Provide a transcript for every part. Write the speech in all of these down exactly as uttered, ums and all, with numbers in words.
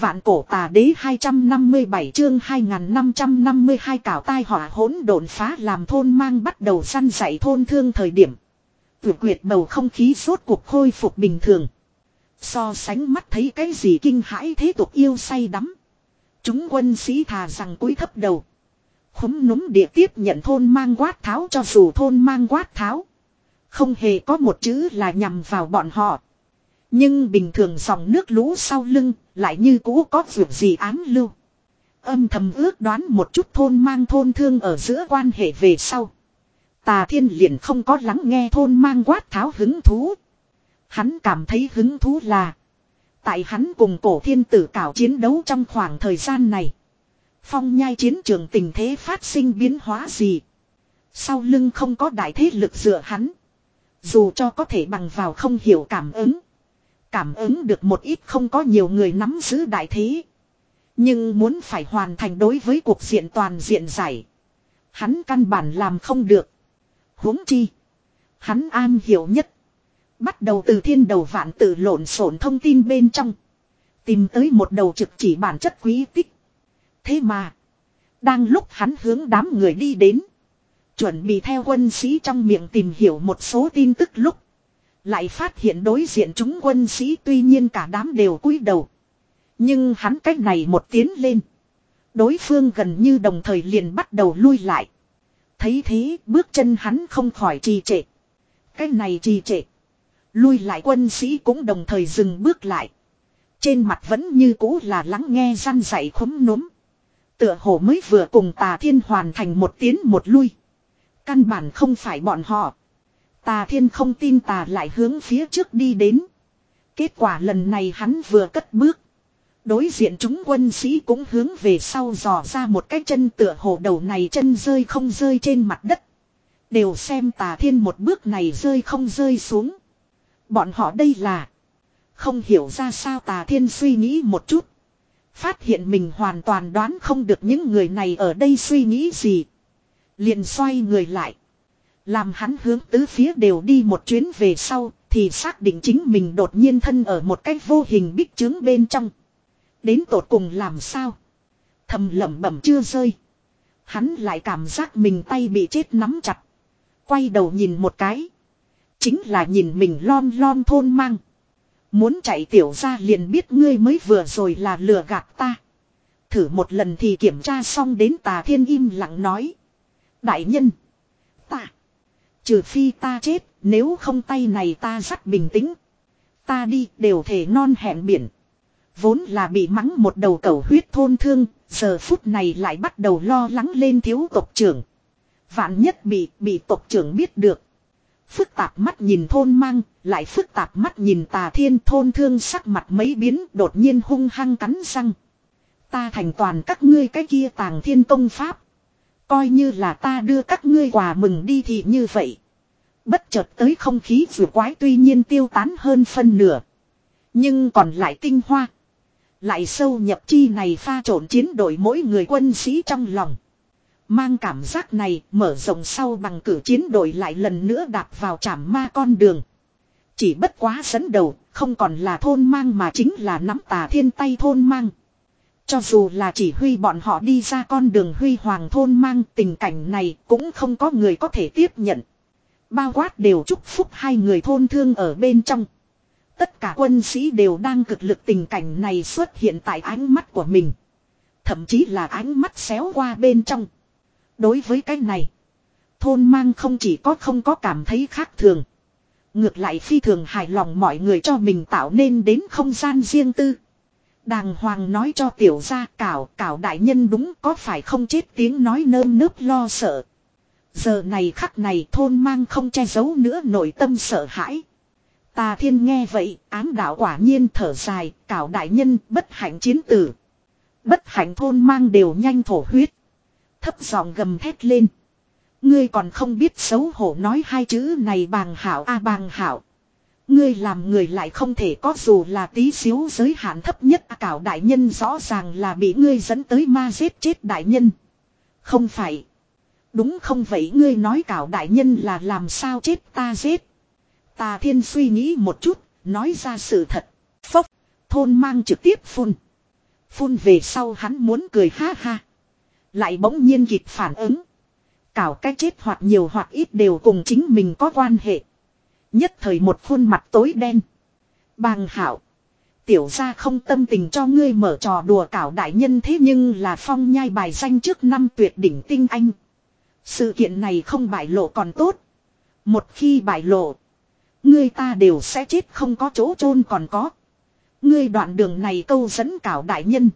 Vạn cổ tà đế hai trăm năm mươi bảy chương hai nghìn năm trăm năm mươi hai cảo tai họa hỗn độn phá làm thôn mang bắt đầu săn dạy thôn thương thời điểm. Tuyệt quyệt bầu không khí rốt cuộc khôi phục bình thường. So sánh mắt thấy cái gì kinh hãi thế tục yêu say đắm. Chúng quân sĩ thà rằng cúi thấp đầu. Khúm núm địa tiếp nhận thôn mang quát tháo, cho dù thôn mang quát tháo không hề có một chữ là nhằm vào bọn họ. Nhưng bình thường dòng nước lũ sau lưng lại như cũ có việc gì ám lưu. Âm thầm ước đoán một chút thôn mang thôn thương ở giữa quan hệ về sau. Tà Thiên liền không có lắng nghe thôn mang quát tháo hứng thú. Hắn cảm thấy hứng thú là tại hắn cùng cổ thiên tử cảo chiến đấu trong khoảng thời gian này. Phong nhai chiến trường tình thế phát sinh biến hóa gì. Sau lưng không có đại thế lực dựa hắn. Dù cho có thể bằng vào không hiểu cảm ứng. Cảm ứng được một ít không có nhiều người nắm giữ đại thế. Nhưng muốn phải hoàn thành đối với cuộc diện toàn diện giải. Hắn căn bản làm không được. Huống chi. Hắn an hiểu nhất. Bắt đầu từ thiên đầu vạn tự lộn xộn thông tin bên trong. Tìm tới một đầu trực chỉ bản chất quý tích. Thế mà. Đang lúc hắn hướng đám người đi đến. Chuẩn bị theo quân sĩ trong miệng tìm hiểu một số tin tức lúc. Lại phát hiện đối diện chúng quân sĩ tuy nhiên cả đám đều cúi đầu. Nhưng hắn cách này một tiến lên. Đối phương gần như đồng thời liền bắt đầu lui lại. Thấy thế bước chân hắn không khỏi trì trệ. Cách này trì trệ. Lui lại quân sĩ cũng đồng thời dừng bước lại. Trên mặt vẫn như cũ là lắng nghe răn dạy khúm núm. Tựa hồ mới vừa cùng Tà Thiên hoàn thành một tiến một lui. Căn bản không phải bọn họ. Tà Thiên không tin tà lại hướng phía trước đi đến. Kết quả lần này hắn vừa cất bước. Đối diện chúng quân sĩ cũng hướng về sau dò ra một cái chân, tựa hồ đầu này chân rơi không rơi trên mặt đất. Đều xem Tà Thiên một bước này rơi không rơi xuống. Bọn họ đây là không hiểu ra sao. Tà Thiên suy nghĩ một chút. Phát hiện mình hoàn toàn đoán không được những người này ở đây suy nghĩ gì. Liền xoay người lại. Làm hắn hướng tứ phía đều đi một chuyến về sau. Thì xác định chính mình đột nhiên thân ở một cái vô hình bích chướng bên trong. Đến tột cùng làm sao? Thầm lẩm bẩm chưa rơi. Hắn lại cảm giác mình tay bị chết nắm chặt. Quay đầu nhìn một cái. Chính là nhìn mình lon lon thôn mang. Muốn chạy tiểu ra liền biết ngươi mới vừa rồi là lừa gạt ta. Thử một lần thì kiểm tra xong đến. Tà Thiên im lặng nói. Đại nhân. Ta. Trừ phi ta chết. Nếu không tay này ta rất bình tĩnh. Ta đi đều thể non hẹn biển. Vốn là bị mắng một đầu cẩu huyết thôn thương. Giờ phút này lại bắt đầu lo lắng lên thiếu tộc trưởng. Vạn nhất bị bị tộc trưởng biết được. Phức tạp mắt nhìn thôn mang. Lại phức tạp mắt nhìn Tà Thiên. Thôn thương sắc mặt mấy biến. Đột nhiên hung hăng cắn răng. Ta thành toàn các ngươi cái kia Tàng Thiên công pháp. Coi như là ta đưa các ngươi quà mừng đi thì như vậy. Bất chợt tới không khí vừa quái tuy nhiên tiêu tán hơn phân nửa. Nhưng còn lại tinh hoa. Lại sâu nhập chi này pha trộn chiến đội mỗi người quân sĩ trong lòng. Mang cảm giác này mở rộng sau bằng cử chiến đội lại lần nữa đạp vào trảm ma con đường. Chỉ bất quá dẫn đầu không còn là thôn mang mà chính là nắm Tà Thiên tay thôn mang. Cho dù là chỉ huy bọn họ đi ra con đường huy hoàng thôn mang, tình cảnh này cũng không có người có thể tiếp nhận. Bao quát đều chúc phúc hai người thôn thương ở bên trong. Tất cả quân sĩ đều đang cực lực tình cảnh này xuất hiện tại ánh mắt của mình. Thậm chí là ánh mắt xéo qua bên trong. Đối với cái này, thôn mang không chỉ có không có cảm thấy khác thường. Ngược lại phi thường hài lòng mọi người cho mình tạo nên đến không gian riêng tư. Đàng hoàng nói cho tiểu gia cảo, cảo đại nhân đúng có phải không chết tiếng nói nơm nớp lo sợ. Giờ này khắc này thôn mang không che giấu nữa nội tâm sợ hãi. Tà Thiên nghe vậy, ám đạo quả nhiên thở dài, cảo đại nhân bất hạnh chiến tử. Bất hạnh thôn mang đều nhanh thổ huyết. Thấp giọng gầm thét lên. Ngươi còn không biết xấu hổ nói hai chữ này bàng hảo a à, bàng hảo. Ngươi làm người lại không thể có dù là tí xíu giới hạn thấp nhất à, cảo đại nhân rõ ràng là bị ngươi dẫn tới ma giết chết đại nhân. Không phải. Đúng không vậy ngươi nói cảo đại nhân là làm sao chết ta giết. Tà Thiên suy nghĩ một chút, nói ra sự thật. Phốc, thôn mang trực tiếp phun. Phun về sau hắn muốn cười ha ha. Lại bỗng nhiên kịp phản ứng. Cảo cái chết hoặc nhiều hoặc ít đều cùng chính mình có quan hệ. Nhất thời một khuôn mặt tối đen. Bàng hảo. Tiểu gia không tâm tình cho ngươi mở trò đùa cảo đại nhân, thế nhưng là phong nhai bài danh trước năm tuyệt đỉnh tinh anh. Sự kiện này không bại lộ còn tốt. Một khi bại lộ, ngươi ta đều sẽ chết không có chỗ chôn còn có. Ngươi đoạn đường này câu dẫn cảo đại nhân.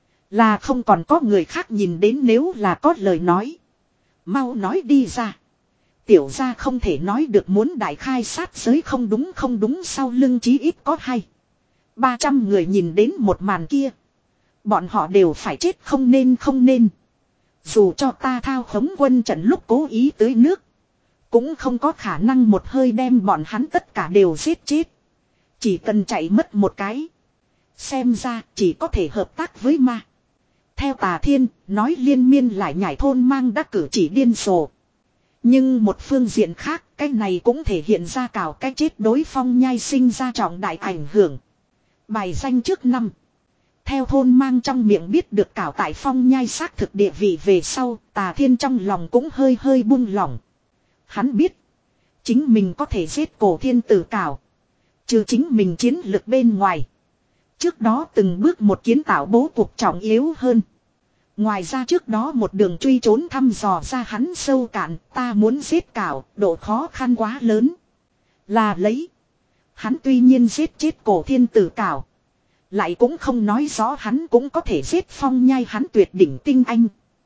Là không còn có người khác nhìn đến, nếu là có lời nói. Mau nói đi ra. Tiểu gia không thể nói được muốn đại khai sát giới, không đúng không đúng, sau lưng chí ít có hay. Ba trăm người nhìn đến một màn kia. Bọn họ đều phải chết không nên không nên. Dù cho ta thao khống quân trận lúc cố ý tưới nước. Cũng không có khả năng một hơi đem bọn hắn tất cả đều giết chết. Chỉ cần chạy mất một cái. Xem ra chỉ có thể hợp tác với ma. Theo Tà Thiên, nói liên miên lại nhảy thôn mang đã cử chỉ điên rồ. Nhưng một phương diện khác, cái này cũng thể hiện ra cảo cái chết đối phong nhai sinh ra trọng đại ảnh hưởng. Bài danh trước năm. Theo thôn mang trong miệng biết được cảo tại phong nhai xác thực địa vị về sau, Tà Thiên trong lòng cũng hơi hơi buông lỏng. Hắn biết, chính mình có thể giết cổ thiên tử cảo. Trừ chính mình chiến lực bên ngoài. Trước đó từng bước một kiến tạo bố cục trọng yếu hơn. Ngoài ra trước đó một đường truy trốn thăm dò ra hắn sâu cạn, ta muốn giết cảo, độ khó khăn quá lớn. Là lấy. Hắn tuy nhiên giết chết cổ thiên tử cảo. Lại cũng không nói rõ hắn cũng có thể giết phong nhai hắn tuyệt đỉnh tinh anh.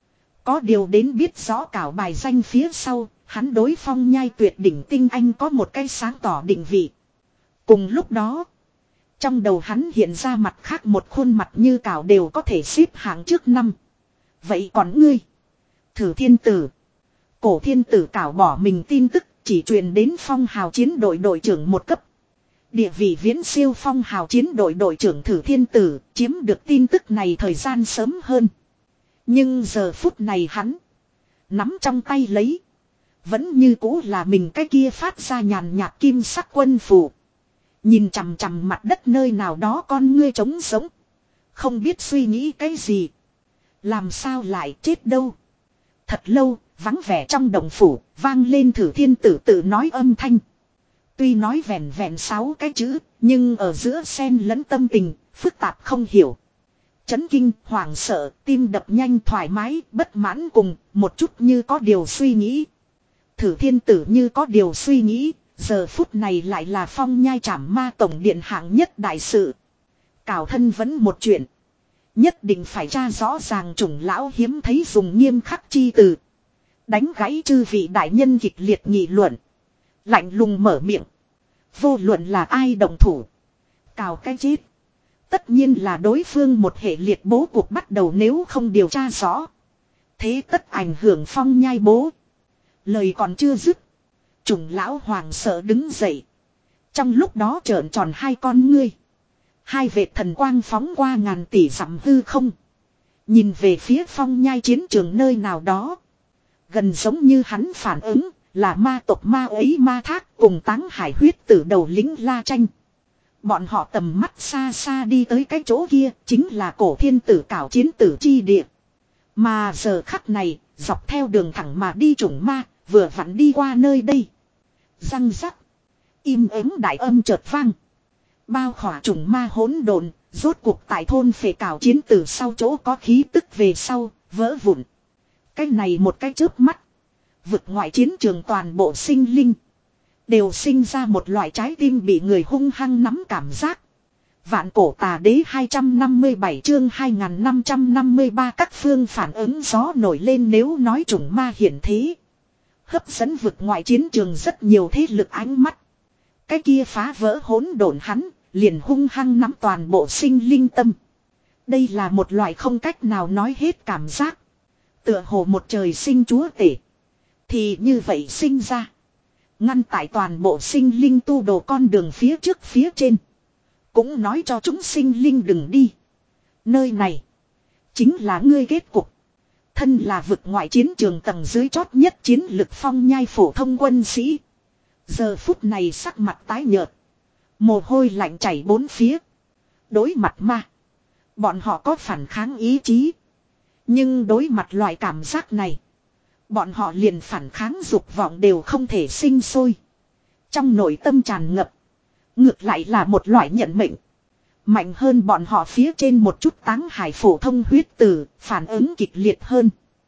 Có điều đến biết rõ cảo bài danh phía sau, hắn đối phong nhai tuyệt đỉnh tinh anh có một cái sáng tỏ định vị. Cùng lúc đó, trong đầu hắn hiện ra mặt khác một khuôn mặt như cảo đều có thể xếp hạng trước năm. Vậy còn ngươi? Thử thiên tử. Cổ thiên tử cảo bỏ mình tin tức chỉ truyền đến phong hào chiến đội đội trưởng một cấp. Địa vị viễn siêu phong hào chiến đội đội trưởng Thử thiên tử, chiếm được tin tức này thời gian sớm hơn. Nhưng giờ phút này hắn nắm trong tay lấy. Vẫn như cũ là mình cái kia phát ra nhàn nhạt kim sắc quân phù. Nhìn chằm chằm mặt đất nơi nào đó con ngươi trống sống. Không biết suy nghĩ cái gì. Làm sao lại chết đâu. Thật lâu, vắng vẻ trong đồng phủ, vang lên Thử thiên tử tự nói âm thanh. Tuy nói vẹn vẹn sáu cái chữ, nhưng ở giữa xen lẫn tâm tình, phức tạp không hiểu. Chấn kinh, hoảng sợ, tim đập nhanh, thoải mái, bất mãn cùng, một chút như có điều suy nghĩ. Thử thiên tử như có điều suy nghĩ, giờ phút này lại là phong nhai trảm ma tổng điện hạng nhất đại sự. Cảo thân vẫn một chuyện. Nhất định phải tra rõ ràng, chủng lão hiếm thấy dùng nghiêm khắc chi từ. Đánh gãy chư vị đại nhân kịch liệt nghị luận. Lạnh lùng mở miệng. Vô luận là ai đồng thủ. Cào cái chết. Tất nhiên là đối phương một hệ liệt bố cuộc bắt đầu, nếu không điều tra rõ. Thế tất ảnh hưởng phong nhai bố. Lời còn chưa dứt. Chủng lão hoàng sợ đứng dậy. Trong lúc đó trợn tròn hai con ngươi. Hai vệt thần quang phóng qua ngàn tỷ dặm hư không. Nhìn về phía phong nhai chiến trường nơi nào đó. Gần giống như hắn phản ứng là ma tộc ma ấy ma thác cùng Táng Hải huyết tử đầu lính la tranh. Bọn họ tầm mắt xa xa đi tới cái chỗ kia, chính là cổ thiên tử cảo chiến tử chi địa. Mà giờ khắc này, dọc theo đường thẳng mà đi chủng ma, vừa vặn đi qua nơi đây. Răng rắc. Im ắng đại âm chợt vang. Bao khỏa chủng ma hỗn độn, rốt cuộc tại thôn phệ cảo chiến tử sau chỗ có khí tức về sau, vỡ vụn. Cái này một cái chớp mắt. Vực ngoại chiến trường toàn bộ sinh linh. Đều sinh ra một loại trái tim bị người hung hăng nắm cảm giác. Vạn cổ tà đế hai trăm năm mươi bảy chương hai nghìn năm trăm năm mươi ba các phương phản ứng gió nổi lên, nếu nói chủng ma hiển thế. Hấp dẫn vực ngoại chiến trường rất nhiều thế lực ánh mắt. Cái kia phá vỡ hỗn độn hắn, liền hung hăng nắm toàn bộ sinh linh tâm. Đây là một loại không cách nào nói hết cảm giác. Tựa hồ một trời sinh chúa tể. Thì như vậy sinh ra. Ngăn tại toàn bộ sinh linh tu đồ con đường phía trước phía trên. Cũng nói cho chúng sinh linh đừng đi. Nơi này chính là ngươi kết cục. Thân là vực ngoại chiến trường tầng dưới chót nhất chiến lực phong nhai phổ thông quân sĩ. Giờ phút này sắc mặt tái nhợt. Mồ hôi lạnh chảy bốn phía. Đối mặt ma. Bọn họ có phản kháng ý chí. Nhưng đối mặt loại cảm giác này. Bọn họ liền phản kháng dục vọng đều không thể sinh sôi. Trong nội tâm tràn ngập. Ngược lại là một loại nhận mệnh. Mạnh hơn bọn họ phía trên một chút táng hải phổ thông huyết tử, phản ứng kịch liệt hơn.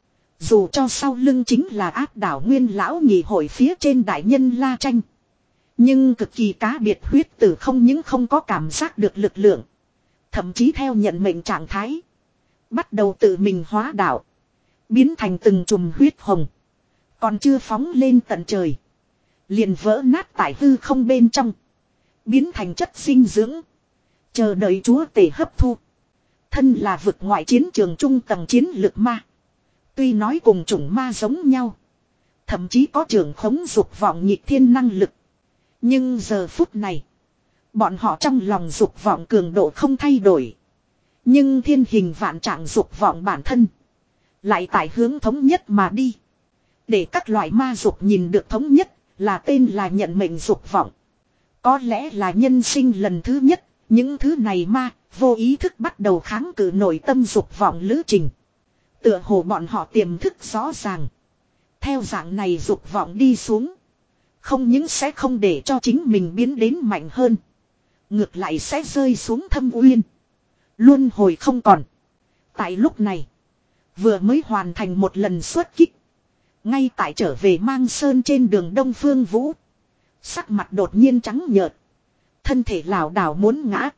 Dù cho sau lưng chính là áp đảo nguyên lão nhị hội phía trên đại nhân La Tranh. Nhưng cực kỳ cá biệt huyết tử không những không có cảm giác được lực lượng. Thậm chí theo nhận mệnh trạng thái. Bắt đầu tự mình hóa đạo. Biến thành từng chùm huyết hồng. Còn chưa phóng lên tận trời. Liền vỡ nát tại hư không bên trong. Biến thành chất dinh dưỡng. Chờ đợi chúa tể hấp thu. Thân là vực ngoại chiến trường trung tầng chiến lực ma. Tuy nói cùng chủng ma giống nhau. Thậm chí có trường khống dục vọng nhịp thiên năng lực. Nhưng giờ phút này. Bọn họ trong lòng dục vọng cường độ không thay đổi. Nhưng thiên hình vạn trạng dục vọng bản thân. Lại tại hướng thống nhất mà đi. Để các loại ma dục nhìn được thống nhất. Là tên là nhận mệnh dục vọng. Có lẽ là nhân sinh lần thứ nhất. Những thứ này ma vô ý thức bắt đầu kháng cự nội tâm dục vọng lữ trình. Tựa hồ bọn họ tiềm thức rõ ràng. Theo dạng này dục vọng đi xuống. Không những sẽ không để cho chính mình biến đến mạnh hơn. Ngược lại sẽ rơi xuống thâm uyên. Luân hồi không còn. Tại lúc này. Vừa mới hoàn thành một lần xuất kích. Ngay tại trở về Mang Sơn trên đường Đông Phương Vũ. Sắc mặt đột nhiên trắng nhợt. Thân thể lảo đảo muốn ngã.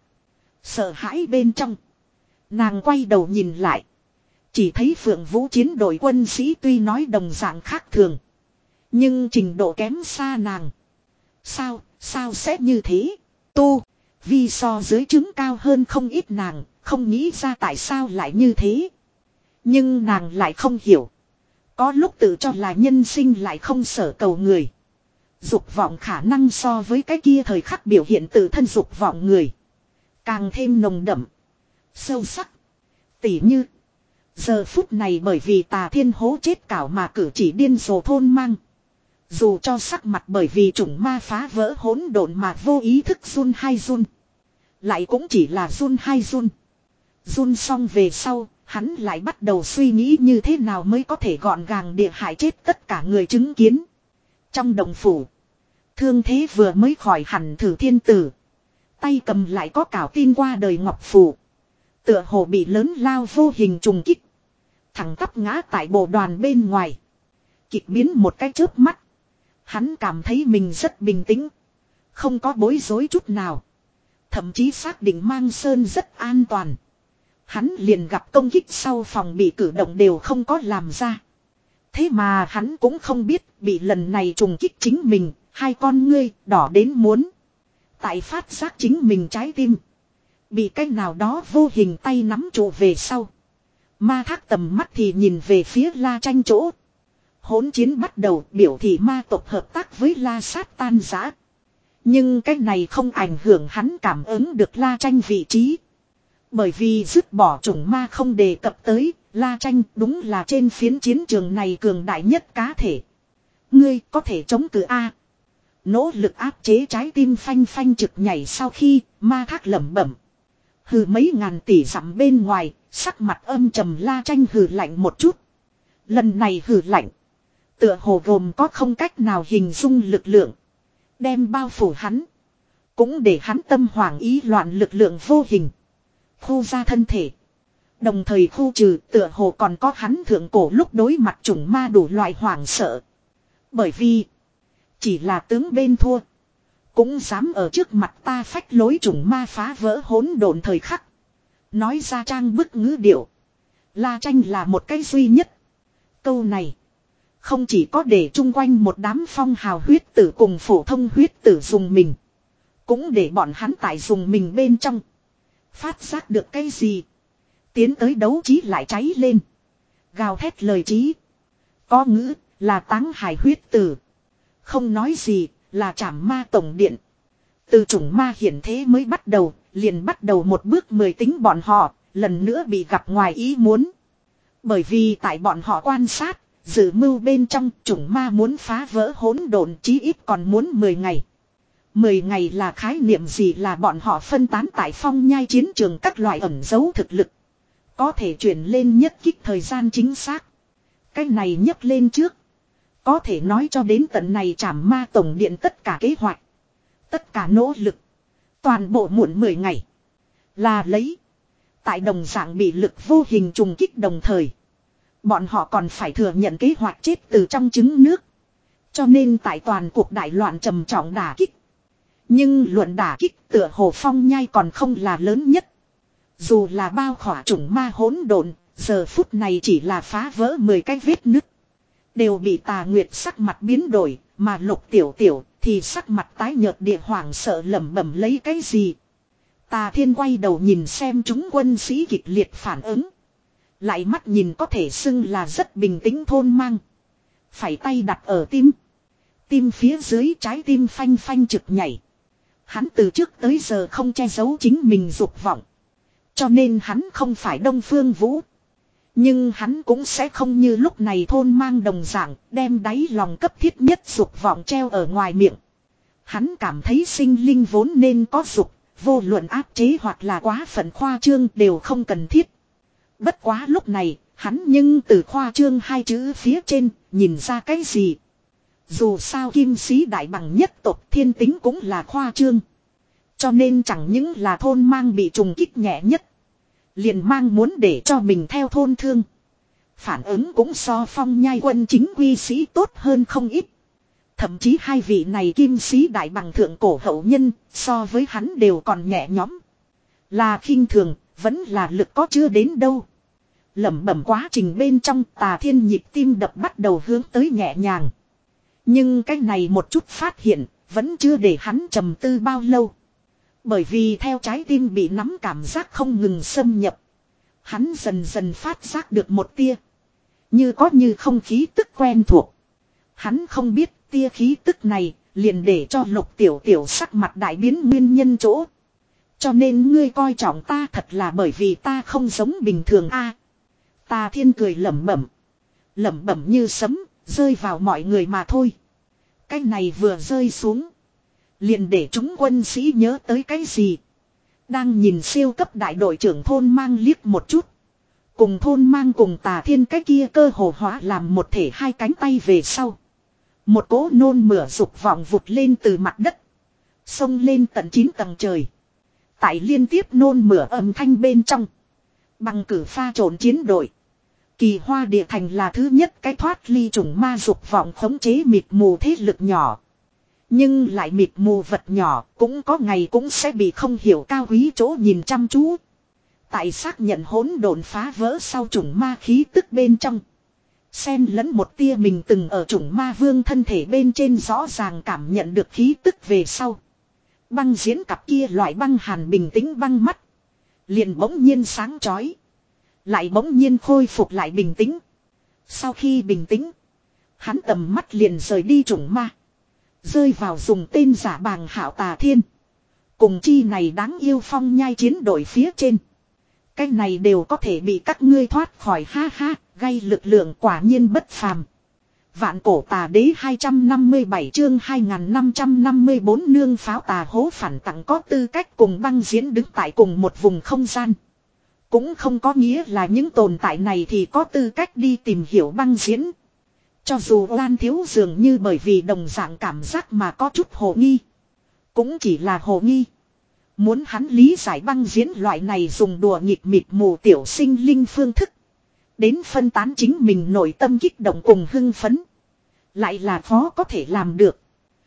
Sợ hãi bên trong. Nàng quay đầu nhìn lại. Chỉ thấy Phượng Vũ chiến đội quân sĩ tuy nói đồng dạng khác thường. Nhưng trình độ kém xa nàng. Sao, sao sẽ như thế? Tu, vì so dưới trứng cao hơn không ít nàng, không nghĩ ra tại sao lại như thế. Nhưng nàng lại không hiểu. Có lúc tự cho là nhân sinh lại không sở cầu người. Dục vọng khả năng so với cái kia thời khắc biểu hiện tự thân dục vọng người. Càng thêm nồng đậm. Sâu sắc. Tỉ như. Giờ phút này bởi vì Tà Thiên hố chết cảo mà cử chỉ điên rồ thôn mang. Dù cho sắc mặt bởi vì chủng ma phá vỡ hỗn độn mà vô ý thức run hay run. Lại cũng chỉ là run hay run. Run xong về sau, hắn lại bắt đầu suy nghĩ như thế nào mới có thể gọn gàng địa hại chết tất cả người chứng kiến. Trong đồng phủ, thương thế vừa mới khỏi hẳn Thử Thiên Tử. Tay cầm lại có cảo tin qua đời ngọc phù. Tựa hồ bị lớn lao vô hình trùng kích. Thẳng tắp ngã tại bộ đoàn bên ngoài. Kịch biến một cái chớp mắt. Hắn cảm thấy mình rất bình tĩnh. Không có bối rối chút nào. Thậm chí xác định Mang Sơn rất an toàn. Hắn liền gặp công kích sau phòng bị cử động đều không có làm ra. Thế mà hắn cũng không biết bị lần này trùng kích chính mình. Hai con ngươi đỏ đến muốn. Tại phát giác chính mình trái tim. Bị cái nào đó vô hình tay nắm trụ về sau. Ma Thác tầm mắt thì nhìn về phía La Tranh chỗ. Hỗn chiến bắt đầu biểu thị ma tộc hợp tác với La Sát tan rã. Nhưng cái này không ảnh hưởng hắn cảm ứng được La Tranh vị trí. Bởi vì dứt bỏ chủng ma không đề cập tới, La Tranh đúng là trên phiến chiến trường này cường đại nhất cá thể. Ngươi có thể chống cự A. Nỗ lực áp chế trái tim phanh phanh trực nhảy sau khi Ma Thác lẩm bẩm. Hừ mấy ngàn tỷ dặm bên ngoài, sắc mặt âm trầm La Tranh hừ lạnh một chút. Lần này hừ lạnh. Tựa hồ gồm có không cách nào hình dung lực lượng. Đem bao phủ hắn. Cũng để hắn tâm hoảng ý loạn lực lượng vô hình. Khu ra thân thể. Đồng thời khu trừ tựa hồ còn có hắn thượng cổ lúc đối mặt chủng ma đủ loại hoảng sợ. Bởi vì. Chỉ là tướng bên thua. Cũng dám ở trước mặt ta phách lối chủng ma phá vỡ hỗn độn thời khắc. Nói ra trang bức ngữ điệu. La Tranh là một cái duy nhất. Câu này. Không chỉ có để chung quanh một đám phong hào huyết tử cùng phổ thông huyết tử dùng mình. Cũng để bọn hắn tại dùng mình bên trong. Phát giác được cái gì. Tiến tới đấu trí lại cháy lên. Gào thét lời trí. Có ngữ là táng hải huyết tử. Không nói gì là trảm ma tổng điện. Từ chủng ma hiển thế mới bắt đầu. Liền bắt đầu một bước mười tính bọn họ. Lần nữa bị gặp ngoài ý muốn. Bởi vì tại bọn họ quan sát. Dự mưu bên trong chủng ma muốn phá vỡ hỗn độn chí ít còn muốn mười ngày. Mười ngày là khái niệm gì, là bọn họ phân tán tại phong nhai chiến trường các loại ẩn dấu thực lực. Có thể chuyển lên nhất kích thời gian chính xác. Cái này nhấc lên trước. Có thể nói cho đến tận này Trảm Ma Tổng Điện tất cả kế hoạch. Tất cả nỗ lực. Toàn bộ muộn mười ngày. Là lấy. Tại đồng dạng bị lực vô hình trùng kích đồng thời. Bọn họ còn phải thừa nhận kế hoạch chết từ trong trứng nước. Cho nên tại toàn cuộc đại loạn trầm trọng đả kích. Nhưng luận đả kích tựa hồ phong nhai còn không là lớn nhất. Dù là bao khỏa chủng ma hỗn độn, giờ phút này chỉ là phá vỡ mười cái vết nứt. Đều bị Tà Nguyệt sắc mặt biến đổi, mà Lục Tiểu Tiểu thì sắc mặt tái nhợt địa hoảng sợ lẩm bẩm lấy cái gì. Tà Thiên quay đầu nhìn xem chúng quân sĩ kịch liệt phản ứng. Lại mắt nhìn có thể xưng là rất bình tĩnh thôn mang. Phải tay đặt ở tim. Tim phía dưới trái tim phanh phanh trực nhảy. Hắn từ trước tới giờ không che giấu chính mình dục vọng. Cho nên hắn không phải Đông Phương Vũ. Nhưng hắn cũng sẽ không như lúc này thôn mang đồng dạng đem đáy lòng cấp thiết nhất dục vọng treo ở ngoài miệng. Hắn cảm thấy sinh linh vốn nên có dục, vô luận áp chế hoặc là quá phận khoa trương đều không cần thiết. Bất quá lúc này, hắn nhưng từ khoa trương hai chữ phía trên, nhìn ra cái gì. Dù sao kim sĩ đại bằng nhất tộc thiên tính cũng là khoa trương. Cho nên chẳng những là thôn mang bị trùng kích nhẹ nhất. Liền mang muốn để cho mình theo thôn thương. Phản ứng cũng so phong nhai quân chính quy sĩ tốt hơn không ít. Thậm chí hai vị này kim sĩ đại bằng thượng cổ hậu nhân, so với hắn đều còn nhẹ nhõm. Là khinh thường, vẫn là lực có chưa đến đâu. Lẩm bẩm quá trình bên trong Tà Thiên nhịp tim đập bắt đầu hướng tới nhẹ nhàng. Nhưng cái này một chút phát hiện, vẫn chưa để hắn trầm tư bao lâu. Bởi vì theo trái tim bị nắm cảm giác không ngừng xâm nhập. Hắn dần dần phát giác được một tia. Như có như không khí tức quen thuộc. Hắn không biết tia khí tức này liền để cho Lục Tiểu Tiểu sắc mặt đại biến nguyên nhân chỗ. Cho nên ngươi coi trọng ta thật là bởi vì ta không giống bình thường a. Tà Thiên cười lẩm bẩm. Lẩm bẩm như sấm, rơi vào mọi người mà thôi. Cái này vừa rơi xuống. Liền để chúng quân sĩ nhớ tới cái gì. Đang nhìn siêu cấp đại đội trưởng thôn mang liếc một chút. Cùng thôn mang cùng Tà Thiên cái kia cơ hồ hóa làm một thể hai cánh tay về sau. Một cỗ nôn mửa dục vọng vụt lên từ mặt đất. Xông lên tận chín tầng trời. Tại liên tiếp nôn mửa âm thanh bên trong. Bằng cử pha trộn chiến đội. Kỳ Hoa Địa Thành là thứ nhất cái thoát ly chủng ma dục vọng khống chế mịt mù thế lực nhỏ. Nhưng lại mịt mù vật nhỏ cũng có ngày cũng sẽ bị không hiểu cao quý chỗ nhìn chăm chú. Tại xác nhận hỗn độn phá vỡ sau chủng ma khí tức bên trong. Xen lẫn một tia mình từng ở chủng ma vương thân thể bên trên rõ ràng cảm nhận được khí tức về sau. Băng diễn cặp kia loại băng hàn bình tĩnh băng mắt. Liền bỗng nhiên sáng chói. Lại bỗng nhiên khôi phục lại bình tĩnh. Sau khi bình tĩnh. Hắn tầm mắt liền rời đi chủng ma. Rơi vào dùng tên giả bàng hảo Tà Thiên. Cùng chi này đáng yêu phong nhai chiến đội phía trên. Cái này đều có thể bị các ngươi thoát khỏi ha ha. Gây lực lượng quả nhiên bất phàm. Vạn cổ tà đế hai trăm năm mươi bảy chương hai nghìn năm trăm năm mươi bốn nương pháo tà hố phản tặng có tư cách cùng băng diễn đứng tại cùng một vùng không gian. Cũng không có nghĩa là những tồn tại này thì có tư cách đi tìm hiểu băng diễn. Cho dù Lan Thiếu dường như bởi vì đồng dạng cảm giác mà có chút hồ nghi. Cũng chỉ là hồ nghi. Muốn hắn lý giải băng diễn loại này dùng đùa nghịch mịt mù tiểu sinh linh phương thức. Đến phân tán chính mình nội tâm kích động cùng hưng phấn. Lại là khó có thể làm được.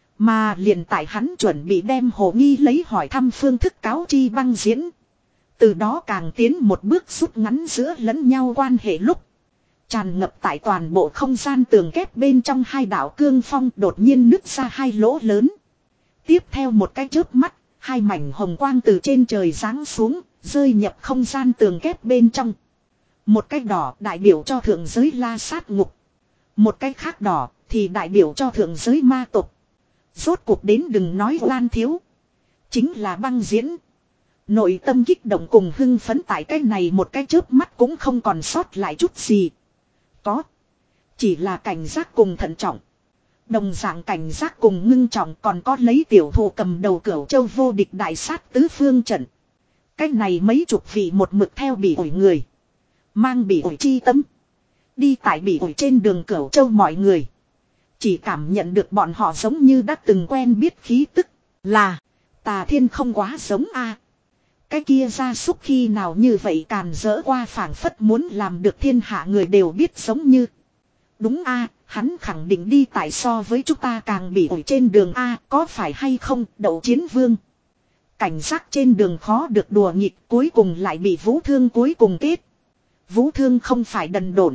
Mà liền tại hắn chuẩn bị đem hồ nghi lấy hỏi thăm phương thức cáo chi băng diễn. Từ đó càng tiến một bước rút ngắn giữa lẫn nhau quan hệ lúc. Tràn ngập tại toàn bộ không gian tường kép bên trong hai đảo cương phong đột nhiên nứt ra hai lỗ lớn. Tiếp theo một cái chớp mắt, hai mảnh hồng quang từ trên trời giáng xuống, rơi nhập không gian tường kép bên trong. Một cái đỏ đại biểu cho thượng giới la sát ngục. Một cái khác đỏ thì đại biểu cho thượng giới ma tộc. Rốt cuộc đến đừng nói Lan Thiếu. Chính là băng diễn. Nội tâm kích động cùng hưng phấn tại cái này một cái chớp mắt cũng không còn sót lại chút gì. Có. Chỉ là cảnh giác cùng thận trọng. Đồng dạng cảnh giác cùng ngưng trọng còn có lấy tiểu thụ cầm đầu Cửu Châu vô địch đại sát tứ phương trận. Cách này mấy chục vị một mực theo bị ổi người. Mang bị ổi chi tâm. Đi tại bị ổi trên đường Cửu Châu mọi người. Chỉ cảm nhận được bọn họ giống như đã từng quen biết khí tức. Là Tà Thiên không quá giống a. Cái kia gia súc khi nào như vậy càn rỡ qua phảng phất muốn làm được thiên hạ người đều biết giống như. Đúng a, hắn khẳng định đi tại so với chúng ta càng bị ổi trên đường a, có phải hay không, Đậu Chiến Vương. Cảnh giác trên đường khó được đùa nghịch, cuối cùng lại bị Vũ Thương cuối cùng kết. Vũ Thương không phải đần độn.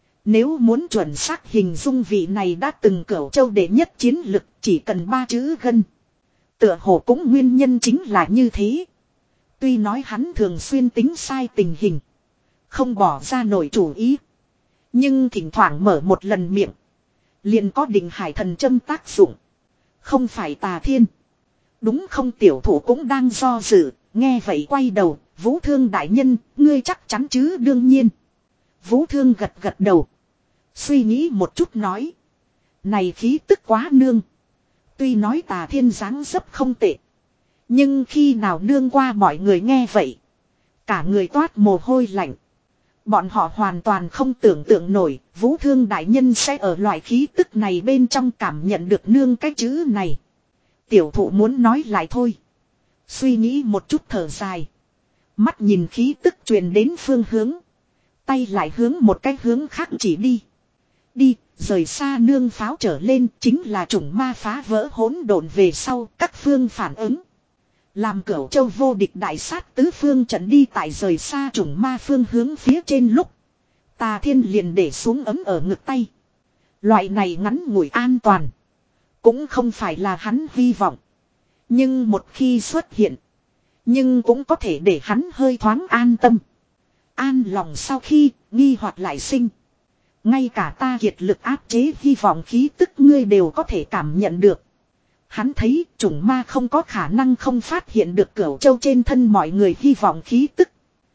Nếu muốn chuẩn xác hình dung vị này đã từng Cửu Châu đệ nhất chiến lực, chỉ cần ba chữ gân. Tựa hồ cũng nguyên nhân chính là như thế. Tuy nói hắn thường xuyên tính sai tình hình, không bỏ ra nổi chủ ý, nhưng thỉnh thoảng mở một lần miệng, liền có định hải thần châm tác dụng. Không phải Tà Thiên. Đúng không, tiểu thủ cũng đang do dự, nghe vậy quay đầu, Vũ Thương đại nhân, ngươi chắc chắn chứ? Đương nhiên. Vũ Thương gật gật đầu. Suy nghĩ một chút nói. Này khí tức quá nương. Tuy nói Tà Thiên dáng dấp không tệ, nhưng khi nào nương qua mọi người nghe vậy, cả người toát mồ hôi lạnh. Bọn họ hoàn toàn không tưởng tượng nổi Vũ Thương đại nhân sẽ ở loại khí tức này bên trong cảm nhận được nương cái chữ này. Tiểu thụ muốn nói lại thôi. Suy nghĩ một chút thở dài. Mắt nhìn khí tức truyền đến phương hướng. Tay lại hướng một cái hướng khác chỉ đi. Đi, rời xa nương pháo trở lên chính là chủng ma phá vỡ hỗn độn về sau các phương phản ứng. Làm Cửu Châu vô địch đại sát tứ phương trận đi tại rời xa chủng ma phương hướng phía trên lúc. Tà Thiên liền để xuống ấm ở ngực tay. Loại này ngắn ngủi an toàn. Cũng không phải là hắn hy vọng. Nhưng một khi xuất hiện. Nhưng cũng có thể để hắn hơi thoáng an tâm. An lòng sau khi nghi hoặc lại sinh. Ngay cả ta kiệt lực áp chế hy vọng khí tức ngươi đều có thể cảm nhận được. Hắn thấy chủng ma không có khả năng không phát hiện được Cửu Châu trên thân mọi người hy vọng khí tức.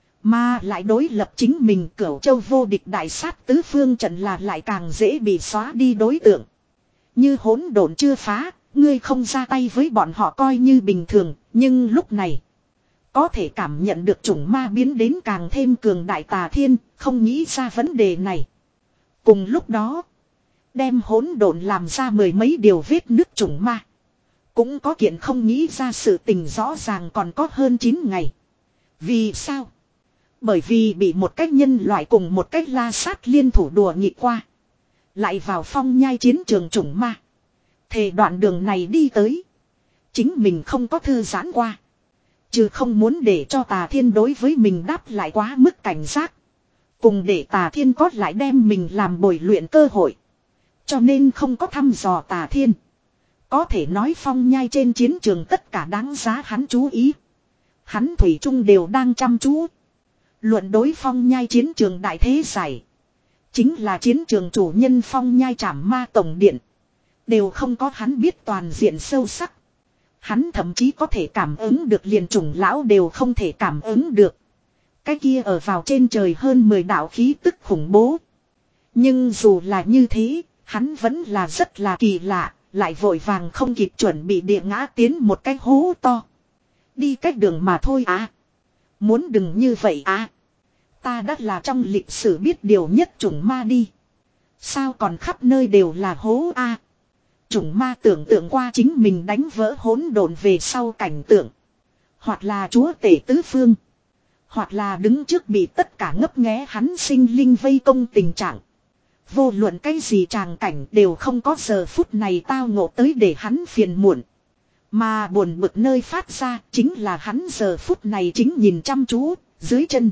Mà lại đối lập chính mình Cửu Châu vô địch đại sát tứ phương trận là lại càng dễ bị xóa đi đối tượng. Như hỗn độn chưa phá, ngươi không ra tay với bọn họ coi như bình thường, nhưng lúc này có thể cảm nhận được chủng ma biến đến càng thêm cường đại. Tà Thiên không nghĩ ra vấn đề này. Cùng lúc đó, đem hỗn độn làm ra mười mấy điều vết nứt chủng ma. Cũng có kiện không nghĩ ra sự tình rõ ràng còn có hơn chín ngày. Vì sao? Bởi vì bị một cách nhân loại cùng một cách la sát liên thủ đùa nghịch qua. Lại vào phong nhai chiến trường chủng ma. Thề đoạn đường này đi tới. Chính mình không có thư giãn qua. Chứ không muốn để cho Tà Thiên đối với mình đáp lại quá mức cảnh giác. Cùng để Tà Thiên có lại đem mình làm bồi luyện cơ hội. Cho nên không có thăm dò Tà Thiên. Có thể nói phong nhai trên chiến trường tất cả đáng giá hắn chú ý. Hắn thủy chung đều đang chăm chú. Luận đối phong nhai chiến trường đại thế giải. Chính là chiến trường chủ nhân phong nhai trảm ma tổng điện. Đều không có hắn biết toàn diện sâu sắc. Hắn thậm chí có thể cảm ứng được liền chủng lão đều không thể cảm ứng được. Cái kia ở vào trên trời hơn mười đạo khí tức khủng bố. Nhưng dù là như thế, hắn vẫn là rất là kỳ lạ. Lại vội vàng không kịp chuẩn bị địa ngã tiến một cái hố to. Đi cách đường mà thôi à. Muốn đừng như vậy à. Ta đã là trong lịch sử biết điều nhất chủng ma đi. Sao còn khắp nơi đều là hố à. Chủng ma tưởng tượng qua chính mình đánh vỡ hỗn độn về sau cảnh tượng. Hoặc là chúa tể tứ phương. Hoặc là đứng trước bị tất cả ngấp nghé hắn sinh linh vây công tình trạng. Vô luận cái gì tràng cảnh đều không có giờ phút này tao ngộ tới để hắn phiền muộn. Mà buồn bực nơi phát ra chính là hắn giờ phút này chính nhìn chăm chú, dưới chân.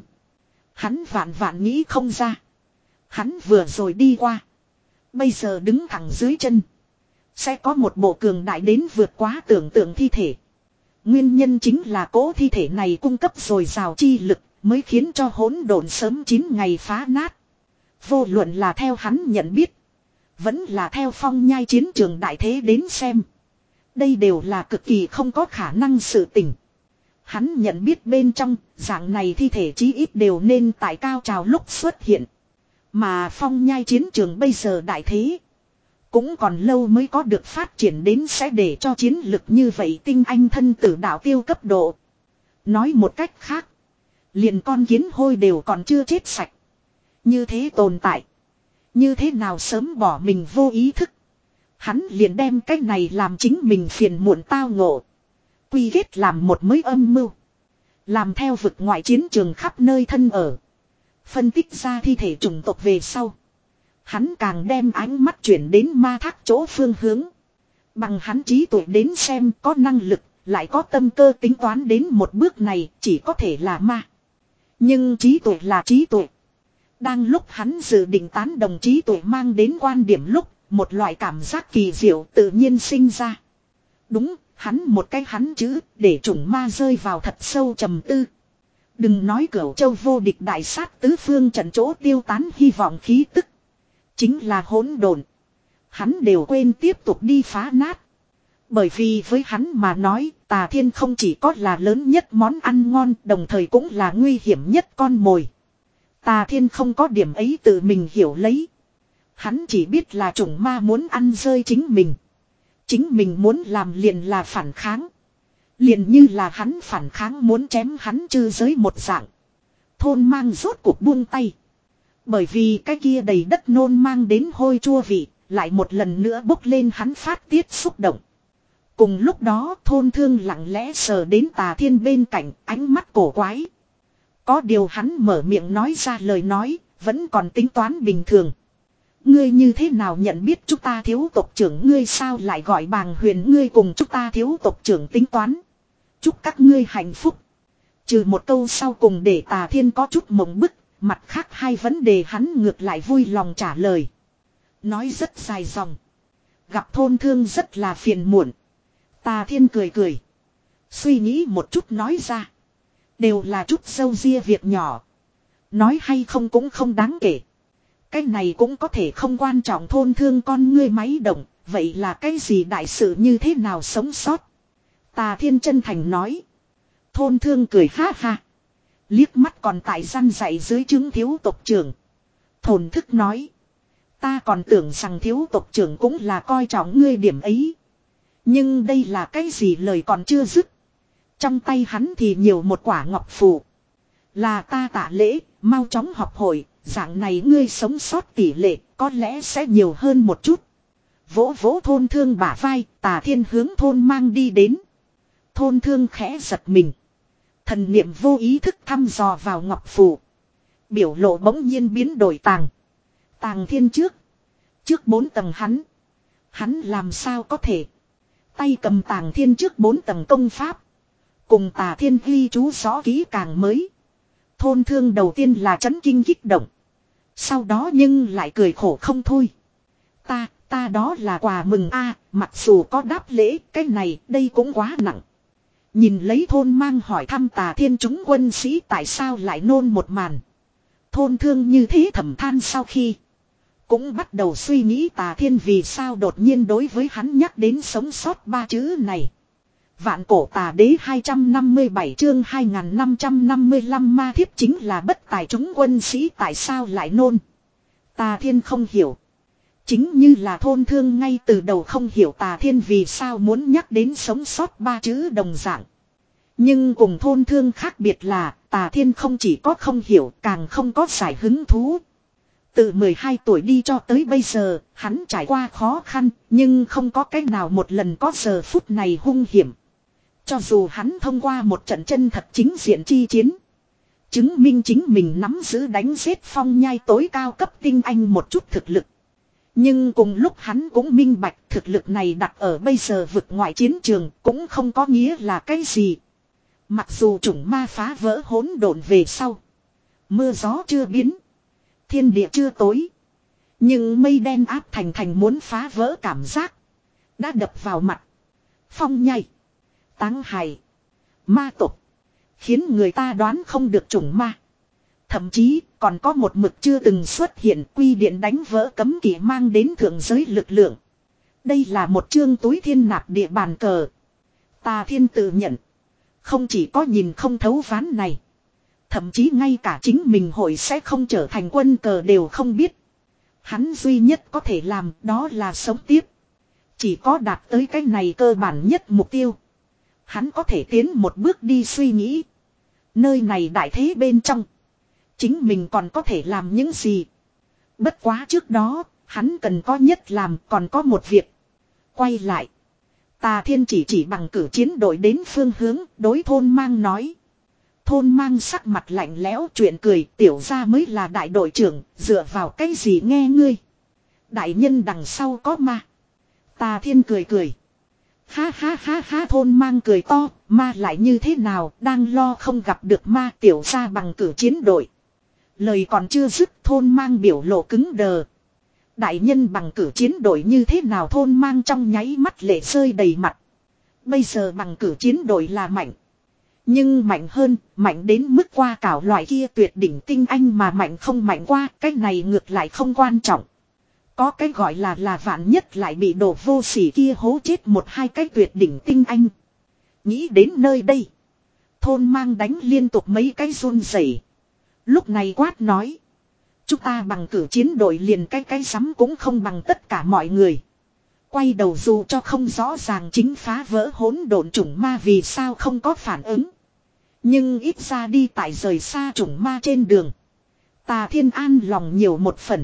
Hắn vạn vạn nghĩ không ra. Hắn vừa rồi đi qua. Bây giờ đứng thẳng dưới chân. Sẽ có một bộ cường đại đến vượt quá tưởng tượng thi thể. Nguyên nhân chính là cỗ thi thể này cung cấp dồi dào chi lực mới khiến cho hỗn độn sớm chín ngày phá nát. Vô luận là theo hắn nhận biết. Vẫn là theo phong nhai chiến trường đại thế đến xem. Đây đều là cực kỳ không có khả năng sự tình. Hắn nhận biết bên trong dạng này thi thể chí ít đều nên tại cao trào lúc xuất hiện. Mà phong nhai chiến trường bây giờ đại thế. Cũng còn lâu mới có được phát triển đến sẽ để cho chiến lực như vậy tinh anh thân tử đạo tiêu cấp độ. Nói một cách khác. Liền con kiến hôi đều còn chưa chết sạch. Như thế tồn tại. Như thế nào sớm bỏ mình vô ý thức. Hắn liền đem cái này làm chính mình phiền muộn tao ngộ. Quy kết làm một mới âm mưu. Làm theo vực ngoại chiến trường khắp nơi thân ở. Phân tích ra thi thể chủng tộc về sau. Hắn càng đem ánh mắt chuyển đến ma thác chỗ phương hướng. Bằng hắn trí tuệ đến xem có năng lực, lại có tâm cơ tính toán đến một bước này chỉ có thể là ma. Nhưng trí tuệ là trí tuệ. Đang lúc hắn dự định tán đồng trí tuệ mang đến quan điểm lúc, một loại cảm giác kỳ diệu tự nhiên sinh ra. Đúng, hắn một cái hắn chữ, để chủng ma rơi vào thật sâu trầm tư. Đừng nói Cửu Châu vô địch đại sát tứ phương trận chỗ tiêu tán hy vọng khí tức. Chính là hỗn độn. Hắn đều quên tiếp tục đi phá nát. Bởi vì với hắn mà nói, Tà Thiên không chỉ có là lớn nhất món ăn ngon, đồng thời cũng là nguy hiểm nhất con mồi. Tà Thiên không có điểm ấy tự mình hiểu lấy. Hắn chỉ biết là chủng ma muốn ăn rơi chính mình. Chính mình muốn làm liền là phản kháng. Liền như là hắn phản kháng muốn chém hắn chư giới một dạng. Thôn mang rốt cuộc buông tay. Bởi vì cái kia đầy đất nôn mang đến hôi chua vị, lại một lần nữa bốc lên hắn phát tiết xúc động. Cùng lúc đó thôn thương lặng lẽ sờ đến Tà Thiên bên cạnh, ánh mắt cổ quái. Có điều hắn mở miệng nói ra lời nói, vẫn còn tính toán bình thường. Ngươi như thế nào nhận biết chúng ta thiếu tộc trưởng, ngươi sao lại gọi Bàng Huyền ngươi cùng chúng ta thiếu tộc trưởng tính toán. Chúc các ngươi hạnh phúc. Trừ một câu sau cùng để Tà Thiên có chút mộng bức, mặt khác hai vấn đề hắn ngược lại vui lòng trả lời. Nói rất dài dòng. Gặp thôn thương rất là phiền muộn. Tà Thiên cười cười. Suy nghĩ một chút nói ra. Đều là chút sâu ria việc nhỏ. Nói hay không cũng không đáng kể. Cái này cũng có thể không quan trọng. Thôn thương con ngươi máy động. Vậy là cái gì đại sự như thế nào sống sót? Tà Thiên chân thành nói. Thôn thương cười ha ha. Liếc mắt còn tại răn dạy dưới chứng thiếu tộc trưởng. Thổn thức nói. Ta còn tưởng rằng thiếu tộc trưởng cũng là coi trọng ngươi điểm ấy. Nhưng đây là cái gì lời còn chưa dứt. Trong tay hắn thì nhiều một quả ngọc phù. Là ta tạ lễ, mau chóng học hội, dạng này ngươi sống sót tỷ lệ có lẽ sẽ nhiều hơn một chút. Vỗ vỗ thôn thương bả vai, Tà Thiên hướng thôn mang đi đến. Thôn thương khẽ giật mình. Thần niệm vô ý thức thăm dò vào ngọc phù. Biểu lộ bỗng nhiên biến đổi tàng. Tàng thiên trước. Trước bốn tầng hắn. Hắn làm sao có thể. Tay cầm tàng thiên trước bốn tầng công pháp. Cùng Tà Thiên ghi chú rõ kỹ càng mới. Thôn thương đầu tiên là chấn kinh kích động. Sau đó nhưng lại cười khổ không thôi. Ta, ta đó là quà mừng a, mặc dù có đáp lễ, cái này, đây cũng quá nặng. Nhìn lấy thôn mang hỏi thăm Tà Thiên chúng quân sĩ tại sao lại nôn một màn. Thôn thương như thế thầm than sau khi. Cũng bắt đầu suy nghĩ Tà Thiên vì sao đột nhiên đối với hắn nhắc đến sống sót ba chữ này. Vạn cổ tà đế hai trăm năm mươi bảy chương hai nghìn năm trăm năm mươi lăm ma thiếp chính là bất tài chúng quân sĩ tại sao lại nôn. Tà Thiên không hiểu. Chính như là thôn thương ngay từ đầu không hiểu Tà Thiên vì sao muốn nhắc đến sống sót ba chữ đồng dạng. Nhưng cùng thôn thương khác biệt là Tà Thiên không chỉ có không hiểu càng không có giải hứng thú. Từ mười hai tuổi đi cho tới bây giờ, hắn trải qua khó khăn, nhưng không có cách nào một lần có giờ phút này hung hiểm. Cho dù hắn thông qua một trận chân thật chính diện chi chiến. Chứng minh chính mình nắm giữ đánh giết phong nhai tối cao cấp tinh anh một chút thực lực. Nhưng cùng lúc hắn cũng minh bạch thực lực này đặt ở bây giờ vực ngoại chiến trường cũng không có nghĩa là cái gì. Mặc dù chủng ma phá vỡ hỗn độn về sau. Mưa gió chưa biến. Thiên địa chưa tối. Nhưng mây đen áp thành thành muốn phá vỡ cảm giác. Đã đập vào mặt. Phong nhai. Táng hài. Ma tộc. Khiến người ta đoán không được chủng ma. Thậm chí còn có một mực chưa từng xuất hiện quy điện đánh vỡ cấm kỵ mang đến thượng giới lực lượng. Đây là một chương túi thiên nạp địa bàn cờ. Tà Thiên tự nhận. Không chỉ có nhìn không thấu ván này. Thậm chí ngay cả chính mình hội sẽ không trở thành quân cờ đều không biết. Hắn duy nhất có thể làm đó là sống tiếp. Chỉ có đạt tới cái này cơ bản nhất mục tiêu. Hắn có thể tiến một bước đi suy nghĩ. Nơi này đại thế bên trong. Chính mình còn có thể làm những gì. Bất quá trước đó, hắn cần có nhất làm còn có một việc. Quay lại. Tà Thiên chỉ chỉ bằng cử chiến đội đến phương hướng đối thôn mang nói. Thôn mang sắc mặt lạnh lẽo chuyện cười tiểu gia mới là đại đội trưởng, dựa vào cái gì nghe ngươi. Đại nhân đằng sau có ma. Tà Thiên cười cười. Ha ha ha ha thôn mang cười to, ma lại như thế nào, đang lo không gặp được ma tiểu gia bằng cử chiến đội. Lời còn chưa dứt thôn mang biểu lộ cứng đờ. Đại nhân bằng cử chiến đội như thế nào thôn mang trong nháy mắt lệ rơi đầy mặt. Bây giờ bằng cử chiến đội là mạnh. Nhưng mạnh hơn, mạnh đến mức qua cảo loại kia tuyệt đỉnh tinh anh mà mạnh không mạnh qua, cái này ngược lại không quan trọng. Có cái gọi là là vạn nhất lại bị đổ vô sỉ kia hố chết một hai cái tuyệt đỉnh tinh anh. Nghĩ đến nơi đây. Thôn mang đánh liên tục mấy cái run rẩy. Lúc này quát nói. Chúng ta bằng cử chiến đội liền cái cái sắm cũng không bằng tất cả mọi người. Quay đầu dù cho không rõ ràng chính phá vỡ hỗn độn chủng ma vì sao không có phản ứng. Nhưng ít ra đi tại rời xa chủng ma trên đường. Tà Thiên an lòng nhiều một phần.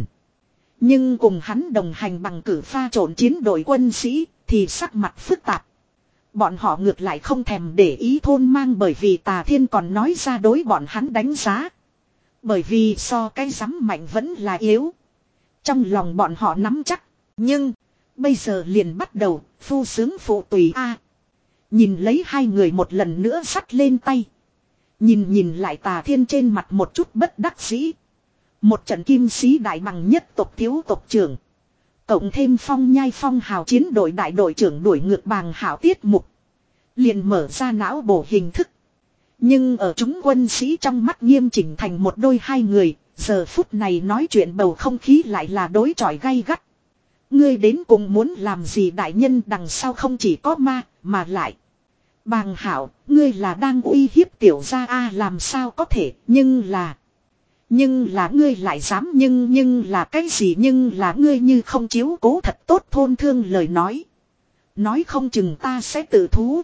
Nhưng cùng hắn đồng hành bằng cử pha trộn chiến đội quân sĩ thì sắc mặt phức tạp. Bọn họ ngược lại không thèm để ý thôn mang bởi vì Tà Thiên còn nói ra đối bọn hắn đánh giá. Bởi vì so cái rắm mạnh vẫn là yếu. Trong lòng bọn họ nắm chắc. Nhưng bây giờ liền bắt đầu phu sướng phụ tùy a. Nhìn lấy hai người một lần nữa sắt lên tay. Nhìn nhìn lại Tà Thiên trên mặt một chút bất đắc dĩ. Một trận kim sĩ đại bằng nhất tộc thiếu tộc trưởng. Cộng thêm phong nhai phong hào chiến đội đại đội trưởng đuổi ngược bàng hảo tiết mục. Liền mở ra não bổ hình thức. Nhưng ở chúng quân sĩ trong mắt nghiêm chỉnh thành một đôi hai người. Giờ phút này nói chuyện bầu không khí lại là đối chọi gay gắt. Ngươi đến cùng muốn làm gì đại nhân đằng sau không chỉ có ma mà lại. Bàng hảo, ngươi là đang uy hiếp tiểu gia a làm sao có thể nhưng là. Nhưng là ngươi lại dám nhưng nhưng là cái gì nhưng là ngươi như không chiếu cố thật tốt thôn thương lời nói. Nói không chừng ta sẽ tự thú.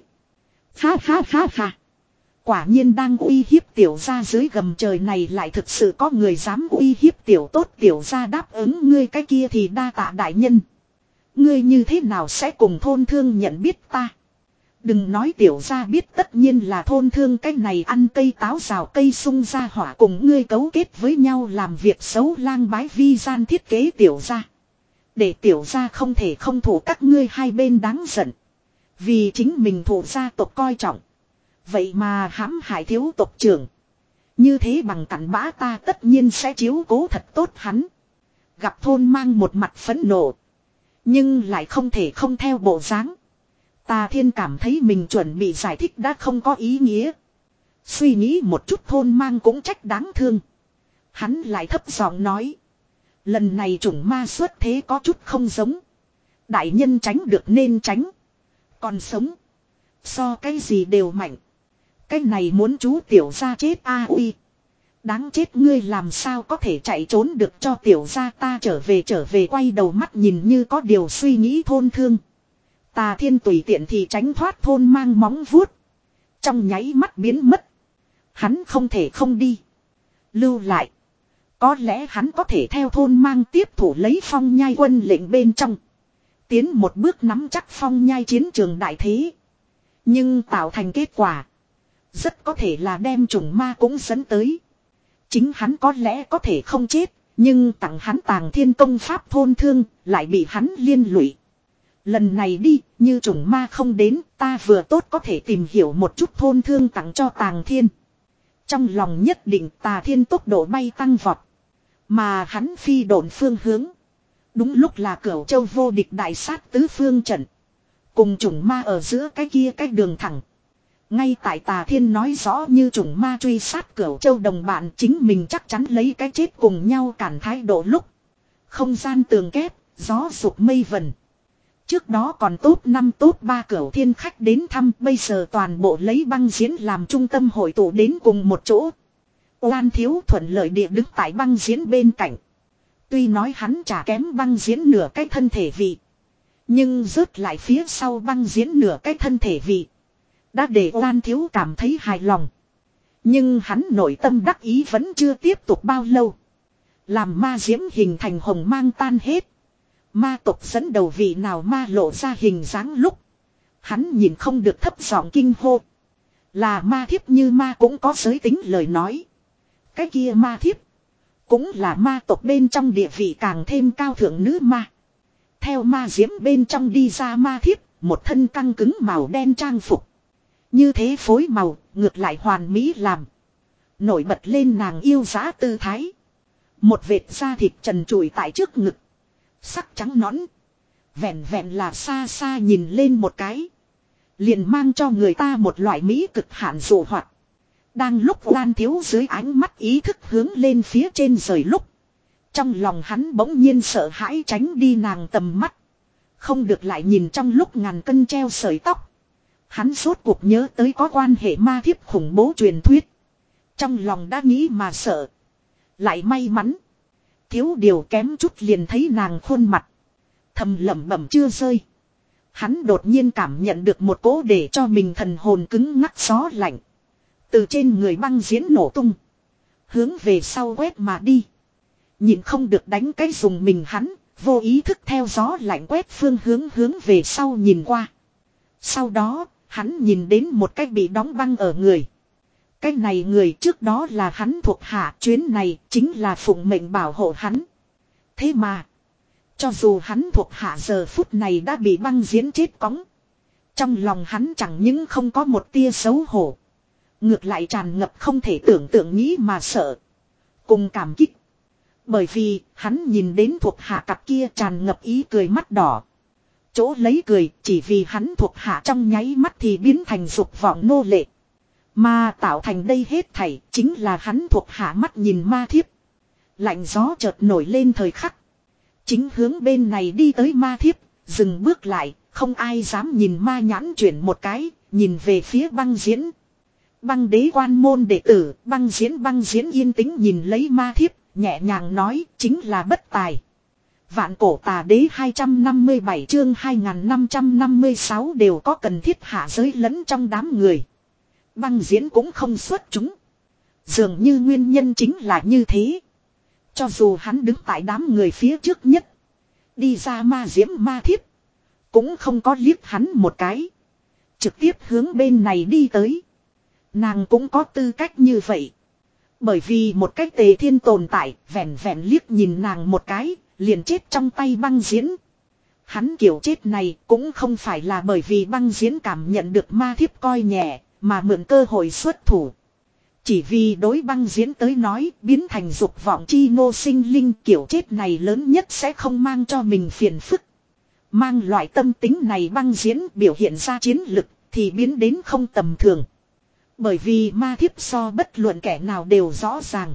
Ha ha ha ha. Quả nhiên đang uy hiếp tiểu gia dưới gầm trời này lại thực sự có người dám uy hiếp tiểu tốt tiểu gia đáp ứng ngươi cái kia thì đa tạ đại nhân. Ngươi như thế nào sẽ cùng thôn thương nhận biết ta. Đừng nói tiểu gia biết tất nhiên là thôn thương cái này ăn cây táo rào cây sung ra hỏa cùng ngươi cấu kết với nhau làm việc xấu lang bái vi gian thiết kế tiểu gia. Để tiểu gia không thể không thủ các ngươi hai bên đáng giận. Vì chính mình thủ gia tộc coi trọng. Vậy mà hãm hại thiếu tộc trưởng. Như thế bằng cặn bã ta tất nhiên sẽ chiếu cố thật tốt hắn. Gặp thôn mang một mặt phẫn nộ. Nhưng lại không thể không theo bộ dáng. Tà Thiên cảm thấy mình chuẩn bị giải thích đã không có ý nghĩa. Suy nghĩ một chút thôn mang cũng trách đáng thương. Hắn lại thấp giọng nói. Lần này chủng ma xuất thế có chút không giống. Đại nhân tránh được nên tránh. Còn sống. So cái gì đều mạnh. Cái này muốn chú tiểu gia chết a uy. Đáng chết ngươi làm sao có thể chạy trốn được cho tiểu gia ta trở về trở về quay đầu mắt nhìn như có điều suy nghĩ thôn thương. Tà Thiên tùy tiện thì tránh thoát thôn mang móng vuốt. Trong nháy mắt biến mất. Hắn không thể không đi. Lưu lại. Có lẽ hắn có thể theo thôn mang tiếp thủ lấy phong nhai quân lệnh bên trong. Tiến một bước nắm chắc phong nhai chiến trường đại thế. Nhưng tạo thành kết quả. Rất có thể là đem chủng ma cũng dẫn tới. Chính hắn có lẽ có thể không chết. Nhưng tặng hắn tàng thiên công pháp thôn thương. Lại bị hắn liên lụy. Lần này đi, như chủng ma không đến, ta vừa tốt có thể tìm hiểu một chút thôn thương tặng cho Tàng Thiên. Trong lòng nhất định Tà Thiên tốc độ bay tăng vọt. Mà hắn phi độn phương hướng. Đúng lúc là Cửu Châu vô địch đại sát tứ phương trận. Cùng chủng ma ở giữa cái kia cái đường thẳng. Ngay tại Tà Thiên nói rõ như chủng ma truy sát Cửu Châu đồng bạn chính mình chắc chắn lấy cái chết cùng nhau cản thái độ lúc. Không gian tường kép, gió sụp mây vần. Trước đó còn top năm top ba cửu thiên khách đến thăm bây giờ toàn bộ lấy băng diễn làm trung tâm hội tụ đến cùng một chỗ. Oan thiếu thuận lợi địa đứng tại băng diễn bên cạnh. Tuy nói hắn chả kém băng diễn nửa cái thân thể vị. Nhưng rớt lại phía sau băng diễn nửa cái thân thể vị. Đã để Oan Thiếu cảm thấy hài lòng. Nhưng hắn nội tâm đắc ý vẫn chưa tiếp tục bao lâu. Làm ma diễm hình thành hồng mang tan hết. Ma tộc dẫn đầu vị nào ma lộ ra hình dáng lúc. Hắn nhìn không được thấp giọng kinh hô. Là ma thiếp như ma cũng có giới tính lời nói. Cái kia ma thiếp. Cũng là ma tộc bên trong địa vị càng thêm cao thượng nữ ma. Theo ma diễm bên trong đi ra ma thiếp. Một thân căng cứng màu đen trang phục. Như thế phối màu ngược lại hoàn mỹ làm. Nổi bật lên nàng yêu giá tư thái. Một vệt da thịt trần trụi tại trước ngực. Sắc trắng nõn. Vẹn vẹn là xa xa nhìn lên một cái. Liền mang cho người ta một loại mỹ cực hạn dụ hoạt. Đang lúc Oan Thiếu dưới ánh mắt ý thức hướng lên phía trên rời lúc. Trong lòng hắn bỗng nhiên sợ hãi tránh đi nàng tầm mắt. Không được lại nhìn trong lúc ngàn cân treo sợi tóc. Hắn rốt cuộc nhớ tới có quan hệ ma thiếp khủng bố truyền thuyết. Trong lòng đã nghĩ mà sợ. Lại may mắn. Thiếu điều kém chút liền thấy nàng khuôn mặt. Thầm lẩm bẩm chưa rơi. Hắn đột nhiên cảm nhận được một cỗ để cho mình thần hồn cứng ngắc gió lạnh. Từ trên người băng diễn nổ tung. Hướng về sau quét mà đi. Nhìn không được đánh cái dùng mình hắn. Vô ý thức theo gió lạnh quét phương hướng hướng về sau nhìn qua. Sau đó hắn nhìn đến một cái bị đóng băng ở người. Cái này người trước đó là hắn thuộc hạ, chuyến này chính là phụng mệnh bảo hộ hắn. Thế mà, cho dù hắn thuộc hạ giờ phút này đã bị băng diễn chết cóng. Trong lòng hắn chẳng những không có một tia xấu hổ. Ngược lại tràn ngập không thể tưởng tượng nghĩ mà sợ. Cùng cảm kích. Bởi vì hắn nhìn đến thuộc hạ cặp kia tràn ngập ý cười mắt đỏ. Chỗ lấy cười chỉ vì hắn thuộc hạ trong nháy mắt thì biến thành dục vọng nô lệ. Mà tạo thành đây hết thảy chính là hắn thuộc hạ mắt nhìn ma thiếp. Lạnh gió chợt nổi lên thời khắc. Chính hướng bên này đi tới ma thiếp, dừng bước lại, không ai dám nhìn ma nhãn chuyển một cái, nhìn về phía băng diễn. Băng đế quan môn đệ tử, băng diễn băng diễn yên tĩnh nhìn lấy ma thiếp, nhẹ nhàng nói, chính là bất tài. Vạn cổ tà đế hai trăm năm mươi bảy chương hai nghìn năm trăm năm mươi sáu đều có cần thiết hạ giới lẫn trong đám người. Băng diễn cũng không xuất chúng. Dường như nguyên nhân chính là như thế. Cho dù hắn đứng tại đám người phía trước nhất. Đi ra ma diễm ma thiếp. Cũng không có liếc hắn một cái. Trực tiếp hướng bên này đi tới. Nàng cũng có tư cách như vậy. Bởi vì một cách tề thiên tồn tại. Vẹn vẹn liếc nhìn nàng một cái. Liền chết trong tay băng diễn. Hắn kiểu chết này cũng không phải là bởi vì băng diễn cảm nhận được ma thiếp coi nhẹ. Mà mượn cơ hội xuất thủ. Chỉ vì đối băng diễn tới nói biến thành dục vọng chi ngô sinh linh kiểu chết này lớn nhất sẽ không mang cho mình phiền phức. Mang loại tâm tính này băng diễn biểu hiện ra chiến lực thì biến đến không tầm thường. Bởi vì ma thiếp so bất luận kẻ nào đều rõ ràng.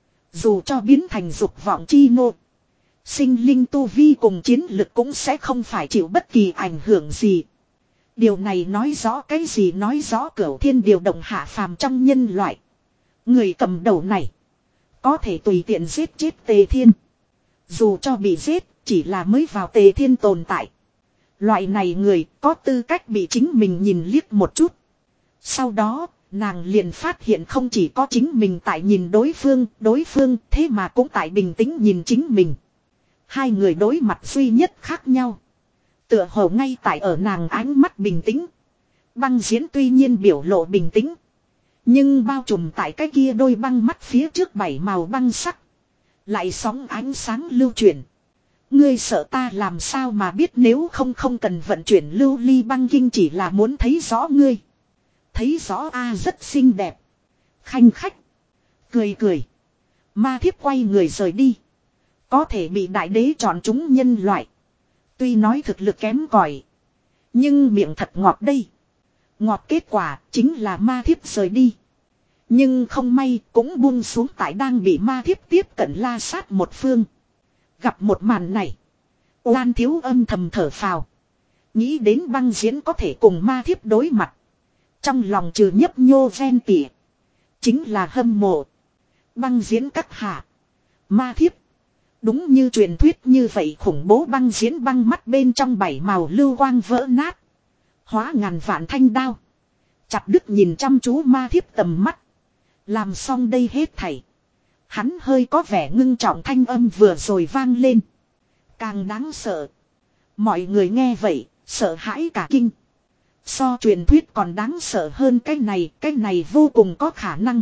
Dù cho biến thành dục vọng chi ngô. Sinh linh tu vi cùng chiến lực cũng sẽ không phải chịu bất kỳ ảnh hưởng gì. Điều này nói rõ cái gì nói rõ cửu thiên điều động hạ phàm trong nhân loại. Người cầm đầu này. Có thể tùy tiện giết chết tề thiên. Dù cho bị giết chỉ là mới vào tề thiên tồn tại. Loại này người có tư cách bị chính mình nhìn liếc một chút. Sau đó nàng liền phát hiện không chỉ có chính mình tại nhìn đối phương. Đối phương thế mà cũng tại bình tĩnh nhìn chính mình. Hai người đối mặt duy nhất khác nhau. Tựa hồ ngay tại ở nàng ánh mắt bình tĩnh. Băng diễn tuy nhiên biểu lộ bình tĩnh. Nhưng bao trùm tại cái kia đôi băng mắt phía trước bảy màu băng sắc. Lại sóng ánh sáng lưu chuyển. Ngươi sợ ta làm sao mà biết nếu không không cần vận chuyển lưu ly băng kinh chỉ là muốn thấy rõ ngươi. Thấy rõ a rất xinh đẹp. Khanh khách. Cười cười. Ma thiếp quay người rời đi. Có thể bị đại đế chọn chúng nhân loại. Tuy nói thực lực kém cỏi, nhưng miệng thật ngọt đây. Ngọt kết quả chính là ma thiếp rời đi. Nhưng không may cũng buông xuống tại đang bị ma thiếp tiếp cận la sát một phương. Gặp một màn này. Oan Thiếu âm thầm thở phào. Nghĩ đến băng diễn có thể cùng ma thiếp đối mặt. Trong lòng trừ nhấp nhô ven tỉa. Chính là hâm mộ. Băng diễn các hạ. Ma thiếp. Đúng như truyền thuyết như vậy, khủng bố băng diễn băng mắt bên trong bảy màu lưu quang vỡ nát. Hóa ngàn vạn thanh đao. Chặt đứt nhìn chăm chú ma thiếp tầm mắt. Làm xong đây hết thảy. Hắn hơi có vẻ ngưng trọng, thanh âm vừa rồi vang lên. Càng đáng sợ. Mọi người nghe vậy, sợ hãi cả kinh. So truyền thuyết còn đáng sợ hơn cái này, cái này vô cùng có khả năng.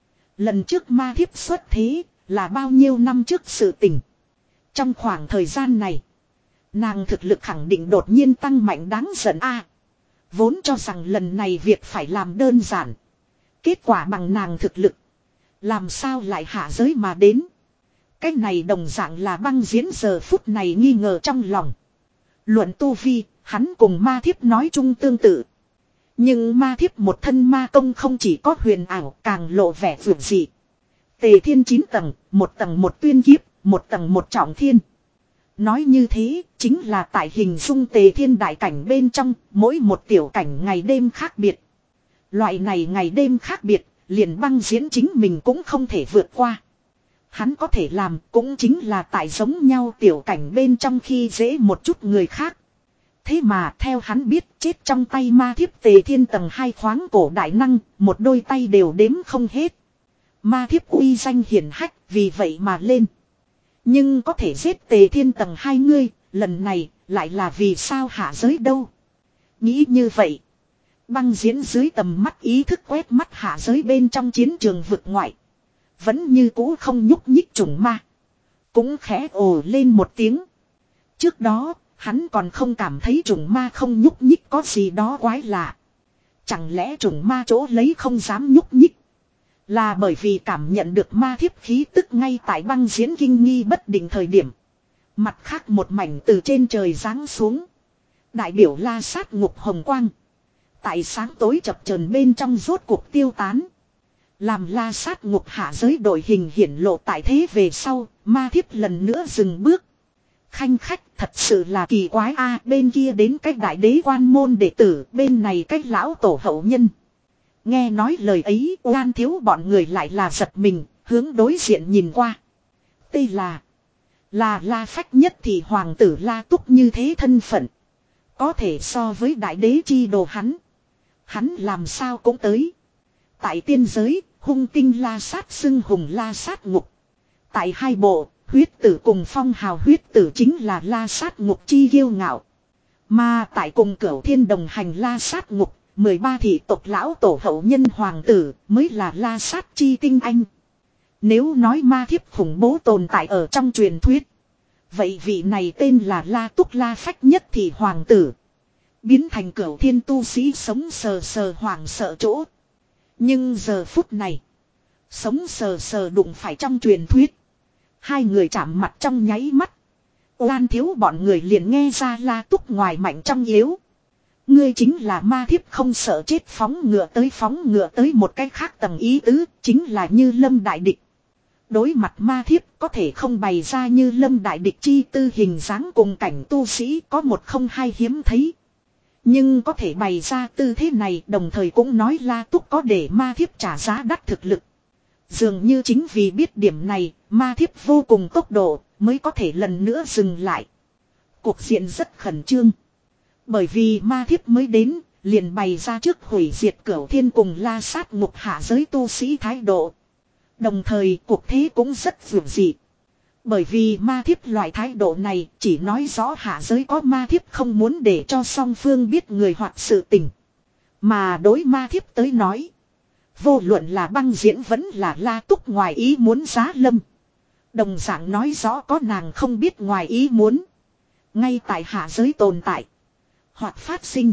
Lần trước ma thiếp xuất thế, là bao nhiêu năm trước sự tình. Trong khoảng thời gian này, nàng thực lực khẳng định đột nhiên tăng mạnh đáng giận a. Vốn cho rằng lần này việc phải làm đơn giản. Kết quả bằng nàng thực lực. Làm sao lại hạ giới mà đến. Cái này đồng dạng là băng diễn giờ phút này nghi ngờ trong lòng. Luận tu vi, hắn cùng ma thiếp nói chung tương tự. Nhưng ma thiếp một thân ma công không chỉ có huyền ảo, càng lộ vẻ vượt dị. Tề thiên chín tầng, một tầng một tuyên kiếp, một tầng một trọng thiên. Nói như thế, chính là tại hình dung tề thiên đại cảnh bên trong, mỗi một tiểu cảnh ngày đêm khác biệt. Loại này ngày đêm khác biệt, liền băng diễn chính mình cũng không thể vượt qua. Hắn có thể làm cũng chính là tại giống nhau tiểu cảnh bên trong khi dễ một chút người khác. Thế mà theo hắn biết, chết trong tay ma thiếp tề thiên tầng hai khoáng cổ đại năng, một đôi tay đều đếm không hết. Ma thiếp uy danh hiển hách, vì vậy mà lên. Nhưng có thể giết tề thiên tầng hai ngươi, lần này lại là vì sao hạ giới đâu. Nghĩ như vậy, băng diễn dưới tầm mắt ý thức quét mắt hạ giới bên trong chiến trường vực ngoại. Vẫn như cũ không nhúc nhích trùng ma. Cũng khẽ ồ lên một tiếng. Trước đó, hắn còn không cảm thấy trùng ma không nhúc nhích có gì đó quái lạ. Chẳng lẽ trùng ma chỗ lấy không dám nhúc nhích. Là bởi vì cảm nhận được ma thiếp khí tức ngay tại băng diễn kinh nghi bất định thời điểm. Mặt khác một mảnh từ trên trời giáng xuống. Đại biểu la sát ngục hồng quang. Tại sáng tối chập chờn bên trong rốt cuộc tiêu tán. Làm la sát ngục hạ giới đội hình hiển lộ tại thế về sau, ma thiếp lần nữa dừng bước. Khanh khách thật sự là kỳ quái a, bên kia đến cách đại đế quan môn đệ tử, bên này cách lão tổ hậu nhân. Nghe nói lời ấy, oan thiếu bọn người lại là giật mình, hướng đối diện nhìn qua. Đây là, là la phách nhất thì hoàng tử la túc như thế thân phận. Có thể so với đại đế chi đồ hắn. Hắn làm sao cũng tới. Tại tiên giới, hung tinh la sát xưng hùng la sát ngục. Tại hai bộ, huyết tử cùng phong hào huyết tử chính là la sát ngục chi kiêu ngạo. Mà tại cùng cửu thiên đồng hành la sát ngục, mười ba thị tộc lão tổ hậu nhân hoàng tử mới là la sát chi tinh anh. Nếu nói ma thiếp khủng bố tồn tại ở trong truyền thuyết. Vậy vị này tên là la túc la phách nhất thị hoàng tử. Biến thành cửu thiên tu sĩ sống sờ sờ hoàng sợ chỗ. Nhưng giờ phút này, sống sờ sờ đụng phải trong truyền thuyết. Hai người chạm mặt trong nháy mắt. Oan thiếu bọn người liền nghe ra la túc ngoài mạnh trong yếu. Ngươi chính là ma thiếp không sợ chết, phóng ngựa tới phóng ngựa tới một cái khác tầng ý tứ, chính là Như Lâm đại địch. Đối mặt ma thiếp có thể không bày ra Như Lâm đại địch chi tư hình dáng cùng cảnh tu sĩ có một không hai hiếm thấy. Nhưng có thể bày ra tư thế này đồng thời cũng nói la túc có để ma thiếp trả giá đắt thực lực. Dường như chính vì biết điểm này, ma thiếp vô cùng tốc độ mới có thể lần nữa dừng lại. Cuộc diện rất khẩn trương. Bởi vì ma thiếp mới đến, liền bày ra trước hủy diệt cửu thiên cùng la sát ngục hạ giới tu sĩ thái độ. Đồng thời cuộc thế cũng rất vượt dị. Bởi vì ma thiếp loại thái độ này chỉ nói rõ hạ giới có ma thiếp không muốn để cho song phương biết người hoặc sự tình. Mà đối ma thiếp tới nói, vô luận là băng diễn vẫn là la túc ngoài ý muốn giá lâm. Đồng dạng nói rõ có nàng không biết ngoài ý muốn. Ngay tại hạ giới tồn tại. Hoặc phát sinh.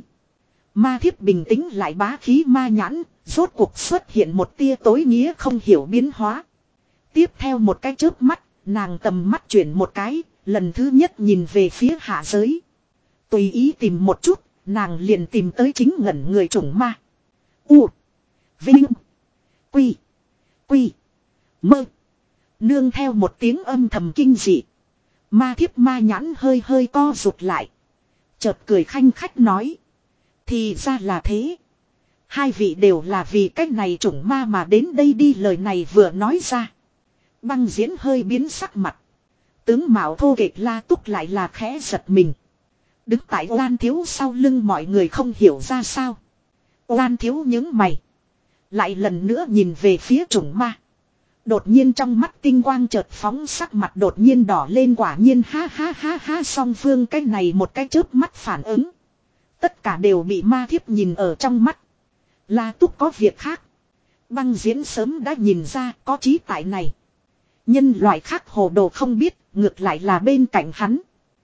Ma thiếp bình tĩnh lại bá khí ma nhãn, rốt cuộc xuất hiện một tia tối nghĩa không hiểu biến hóa. Tiếp theo một cái chớp mắt, nàng tầm mắt chuyển một cái, lần thứ nhất nhìn về phía hạ giới. Tùy ý tìm một chút, nàng liền tìm tới chính ngẩn người chủng ma. U. Vinh. Quy. Quy. Mơ. Nương theo một tiếng âm thầm kinh dị. Ma thiếp ma nhãn hơi hơi co rụt lại. Chợt cười khanh khách nói. Thì ra là thế. Hai vị đều là vì cách này chủng ma mà đến đây đi, lời này vừa nói ra. Băng diễn hơi biến sắc mặt. Tướng mạo thô kệch La Túc lại là khẽ giật mình. Đứng tại Oan Thiếu sau lưng mọi người không hiểu ra sao. Oan Thiếu nhướng mày. Lại lần nữa nhìn về phía trùng ma. Đột nhiên trong mắt tinh quang chợt phóng, sắc mặt đột nhiên đỏ lên, quả nhiên ha ha ha ha, song phương cái này một cái chớp mắt phản ứng. Tất cả đều bị ma thiếp nhìn ở trong mắt. La Túc có việc khác. Băng Diễn sớm đã nhìn ra có trí tại này. Nhân loại khác hồ đồ không biết, ngược lại là bên cạnh hắn.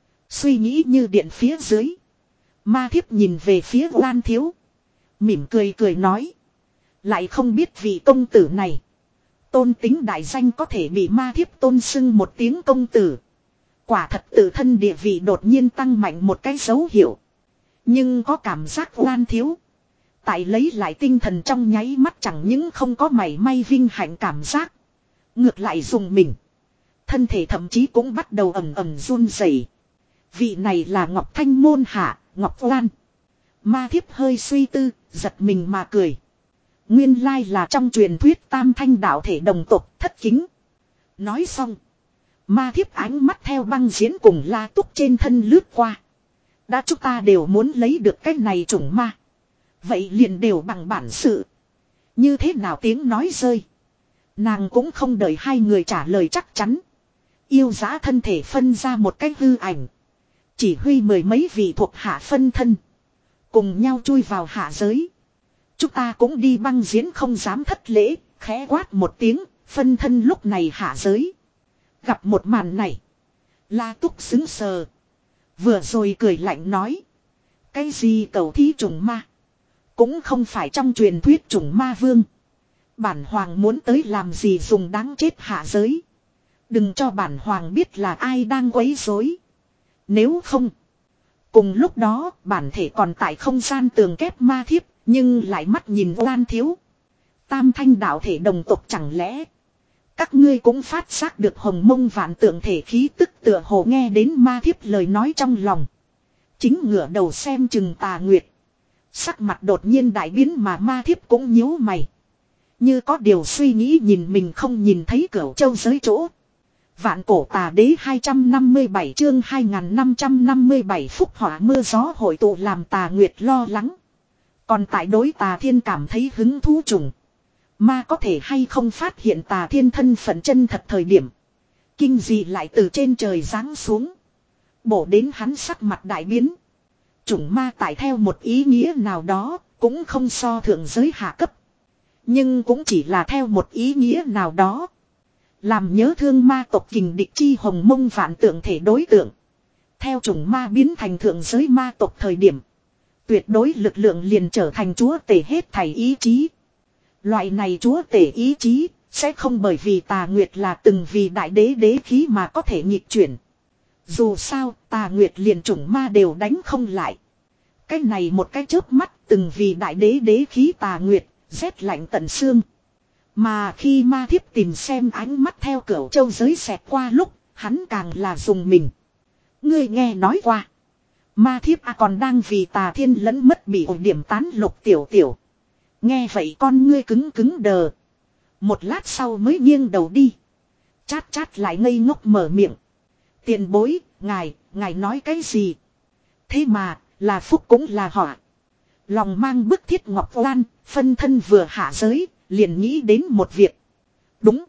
Suy nghĩ như điện phía dưới. Ma thiếp nhìn về phía Oan Thiếu. Mỉm cười cười nói. Lại không biết vị công tử này. Tôn tính đại danh có thể bị ma thiếp tôn xưng một tiếng công tử. Quả thật tự thân địa vị đột nhiên tăng mạnh một cái dấu hiệu. Nhưng có cảm giác Oan Thiếu. Tại lấy lại tinh thần trong nháy mắt chẳng những không có mảy may vinh hạnh cảm giác. Ngược lại dùng mình. Thân thể thậm chí cũng bắt đầu ầm ầm run rẩy. Vị này là Ngọc Thanh môn hạ, Ngọc Oan. Ma thiếp hơi suy tư, giật mình mà cười. Nguyên lai là trong truyền thuyết tam thanh đạo thể đồng tộc thất kính. Nói xong. Ma thiếp ánh mắt theo Băng Diễn cùng La Túc trên thân lướt qua. Đã chúng ta đều muốn lấy được cái này chủng ma. Vậy liền đều bằng bản sự. Như thế nào tiếng nói rơi. Nàng cũng không đợi hai người trả lời chắc chắn. Yêu dã thân thể phân ra một cái hư ảnh. Chỉ huy mười mấy vị thuộc hạ phân thân. Cùng nhau chui vào hạ giới. Chúng ta cũng đi. Băng Diễn không dám thất lễ. Khẽ quát một tiếng. Phân thân lúc này hạ giới. Gặp một màn này. La Túc xứng sờ. Vừa rồi cười lạnh nói. Cái gì cầu thí trùng ma. Cũng không phải trong truyền thuyết trùng ma vương. Bản hoàng muốn tới làm gì dùng đáng chết hạ giới. Đừng cho bản hoàng biết là ai đang quấy rối. Nếu không. Cùng lúc đó bản thể còn tại không gian tường kép ma thiếp. Nhưng lại mắt nhìn Oan Thiếu. Tam thanh đạo thể đồng tộc chẳng lẽ. Các ngươi cũng phát giác được hồng mông vạn tượng thể khí tức tựa hồ. Nghe đến ma thiếp lời nói trong lòng. Chính ngửa đầu xem chừng Tà Nguyệt. Sắc mặt đột nhiên đại biến mà ma thiếp cũng nhíu mày. Như có điều suy nghĩ nhìn mình không nhìn thấy Cửu Châu giới chỗ. Vạn cổ tà đế hai trăm năm mươi bảy chương hai nghìn năm trăm năm mươi bảy phúc hỏa mưa gió hội tụ làm Tà Nguyệt lo lắng. Còn tại đối Tà Thiên cảm thấy hứng thú trùng. Ma có thể hay không phát hiện Tà Thiên thân phận chân thật thời điểm. Kinh dị lại từ trên trời giáng xuống. Bổ đến hắn sắc mặt đại biến. Chủng ma tại theo một ý nghĩa nào đó cũng không so thượng giới hạ cấp. Nhưng cũng chỉ là theo một ý nghĩa nào đó. Làm nhớ thương ma tộc kình địch chi hồng mông vạn tượng thể đối tượng. Theo chủng ma biến thành thượng giới ma tộc thời điểm. Tuyệt đối lực lượng liền trở thành chúa tể hết thảy ý chí. Loại này chúa tể ý chí sẽ không bởi vì Tà Nguyệt là từng vì đại đế đế khí mà có thể nghịch chuyển. Dù sao Tà Nguyệt liền chủng ma đều đánh không lại. Cái này một cái chớp mắt từng vì đại đế đế khí Tà Nguyệt rét lạnh tận xương. Mà khi ma thiếp tìm xem ánh mắt theo Cửu Châu giới xẹt qua lúc hắn càng là dùng mình. Ngươi nghe nói qua. Ma thiếp à còn đang vì Tà Thiên lẫn mất bị ổn điểm tán lục tiểu tiểu. Nghe vậy con ngươi cứng cứng đờ. Một lát sau mới nghiêng đầu đi. Chát chát lại ngây ngốc mở miệng. Tiền bối, ngài, ngài nói cái gì? Thế mà, là phúc cũng là họa. Lòng mang bức thiết Ngọc Oan, phân thân vừa hạ giới, liền nghĩ đến một việc. Đúng.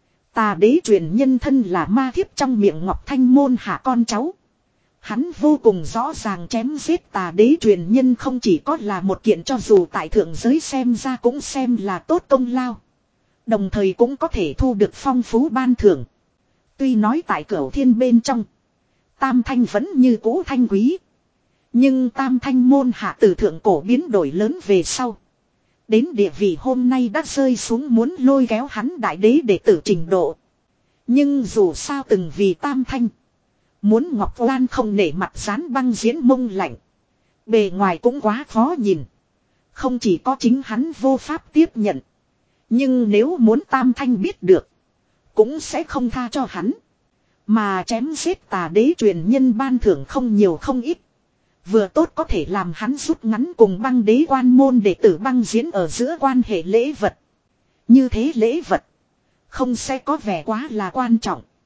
Tà đế truyền nhân thân là ma thiếp trong miệng Ngọc Thanh môn hạ con cháu. Hắn vô cùng rõ ràng chém giết Tà đế truyền nhân không chỉ có là một kiện cho dù tại thượng giới xem ra cũng xem là tốt công lao. Đồng thời cũng có thể thu được phong phú ban thưởng. Tuy nói tại Cửu Thiên bên trong. Tam thanh vẫn như cũ thanh quý. Nhưng tam thanh môn hạ từ thượng cổ biến đổi lớn về sau. Đến địa vị hôm nay đã rơi xuống muốn lôi kéo hắn đại đế để tử trình độ. Nhưng dù sao từng vì tam thanh. Muốn Ngọc Oan không nể mặt dán Băng Diễn mông lạnh. Bề ngoài cũng quá khó nhìn. Không chỉ có chính hắn vô pháp tiếp nhận. Nhưng nếu muốn tam thanh biết được. Cũng sẽ không tha cho hắn. Mà chém giết Tà đế truyền nhân ban thưởng không nhiều không ít. Vừa tốt có thể làm hắn rút ngắn cùng Băng đế quan môn đệ tử Băng Diễn ở giữa quan hệ lễ vật. Như thế lễ vật. Không sẽ có vẻ quá là quan trọng.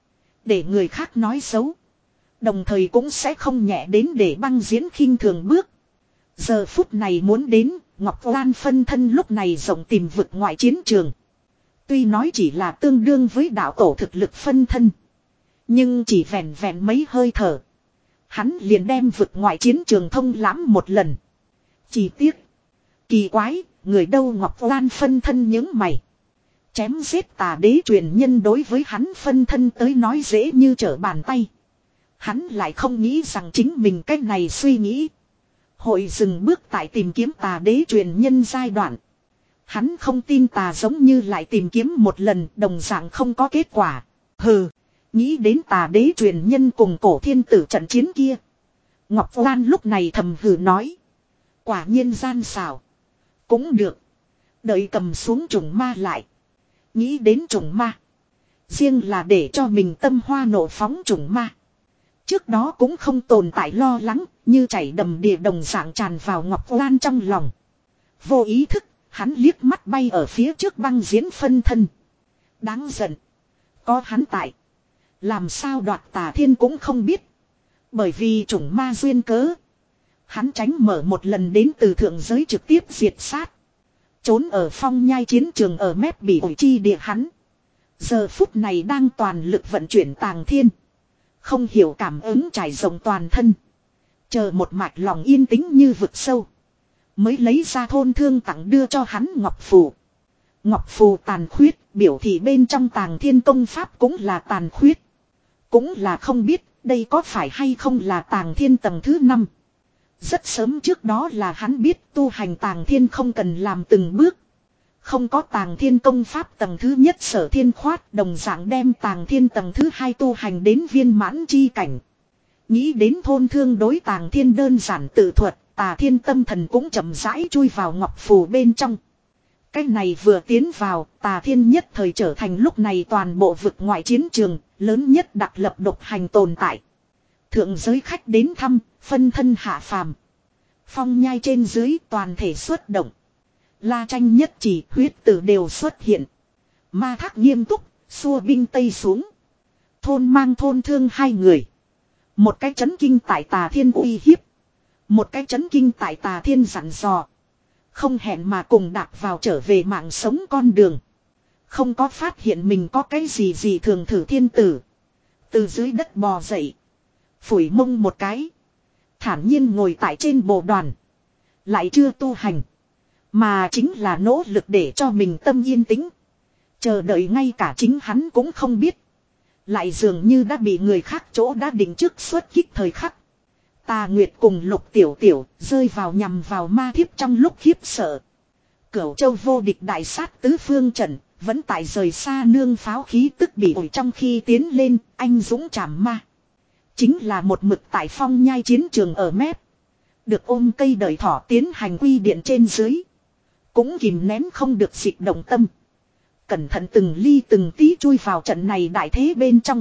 Để người khác nói xấu. Đồng thời cũng sẽ không nhẹ đến để băng diễn khinh thường bước. Giờ phút này muốn đến, Ngọc Lan phân thân lúc này rộng tìm vực ngoại chiến trường. Tuy nói chỉ là tương đương với đạo tổ thực lực phân thân. Nhưng chỉ vẹn vẹn mấy hơi thở. Hắn liền đem vực ngoại chiến trường thông lãm một lần. Chỉ tiếc. Kỳ quái, người đâu Ngọc Lan phân thân những mày. Chém giết tà đế truyền nhân đối với hắn phân thân tới nói dễ như trở bàn tay. Hắn lại không nghĩ rằng chính mình cách này suy nghĩ. Hội dừng bước tại tìm kiếm tà đế truyền nhân giai đoạn. Hắn không tin tà giống như lại tìm kiếm một lần đồng dạng không có kết quả. Hừ, nghĩ đến tà đế truyền nhân cùng cổ thiên tử trận chiến kia. Ngọc Lan lúc này thầm hừ nói. Quả nhiên gian xảo. Cũng được. Đợi cầm xuống trùng ma lại. Nghĩ đến trùng ma. Riêng là để cho mình tâm hoa nộ phóng trùng ma. Trước đó cũng không tồn tại lo lắng. Như chảy đầm đìa đồng dạng tràn vào Ngọc Lan trong lòng. Vô ý thức. Hắn liếc mắt bay ở phía trước băng diễn phân thân. Đáng giận. Có hắn tại. Làm sao đoạt tà thiên cũng không biết. Bởi vì chủng ma duyên cớ. Hắn tránh mở một lần đến từ thượng giới trực tiếp diệt sát. Trốn ở phong nhai chiến trường ở mép bị ổi chi địa hắn. Giờ phút này đang toàn lực vận chuyển tàng thiên. Không hiểu cảm ứng trải rộng toàn thân. Chờ một mạch lòng yên tĩnh như vực sâu. Mới lấy ra thôn thương tặng đưa cho hắn ngọc phù. Ngọc phù tàn khuyết, biểu thị bên trong tàng thiên công pháp cũng là tàn khuyết. Cũng là không biết, đây có phải hay không là tàng thiên tầng thứ năm. Rất sớm trước đó là hắn biết tu hành tàng thiên không cần làm từng bước. Không có tàng thiên công pháp tầng thứ nhất sở thiên khoát đồng dạng đem tàng thiên tầng thứ hai tu hành đến viên mãn chi cảnh. Nghĩ đến thôn thương đối tàng thiên đơn giản tự thuật. Tà thiên tâm thần cũng chậm rãi chui vào ngọc phù bên trong. Cái này vừa tiến vào, tà thiên nhất thời trở thành lúc này toàn bộ vực ngoại chiến trường, lớn nhất đặc lập độc hành tồn tại. Thượng giới khách đến thăm, phân thân hạ phàm. Phong nhai trên dưới toàn thể xuất động. La tranh nhất chỉ huyết tử đều xuất hiện. Ma thác nghiêm túc, xua binh tây xuống. Thôn mang thôn thương hai người. Một cái chấn kinh tại tà thiên uy hiếp. Một cái chấn kinh tại tà thiên dặn dò. Không hẹn mà cùng đạp vào trở về mạng sống con đường. Không có phát hiện mình có cái gì gì thường thử thiên tử. Từ dưới đất bò dậy. Phủi mông một cái. Thản nhiên ngồi tại trên bộ đoàn. Lại chưa tu hành. Mà chính là nỗ lực để cho mình tâm yên tĩnh. Chờ đợi ngay cả chính hắn cũng không biết. Lại dường như đã bị người khác chỗ đã định trước xuất kích thời khắc. Tà Nguyệt cùng Lục Tiểu Tiểu rơi vào nhằm vào ma thiếp trong lúc khiếp sợ. Cửu Châu vô địch đại sát tứ phương trận, vẫn tại rời xa nương pháo khí tức bị ổi trong khi tiến lên, anh dũng chảm ma. Chính là một mực tại phong nhai chiến trường ở mép. Được ôm cây đời thỏ tiến hành quy điện trên dưới. Cũng kìm nén không được dịch động tâm. Cẩn thận từng ly từng tí chui vào trận này đại thế bên trong.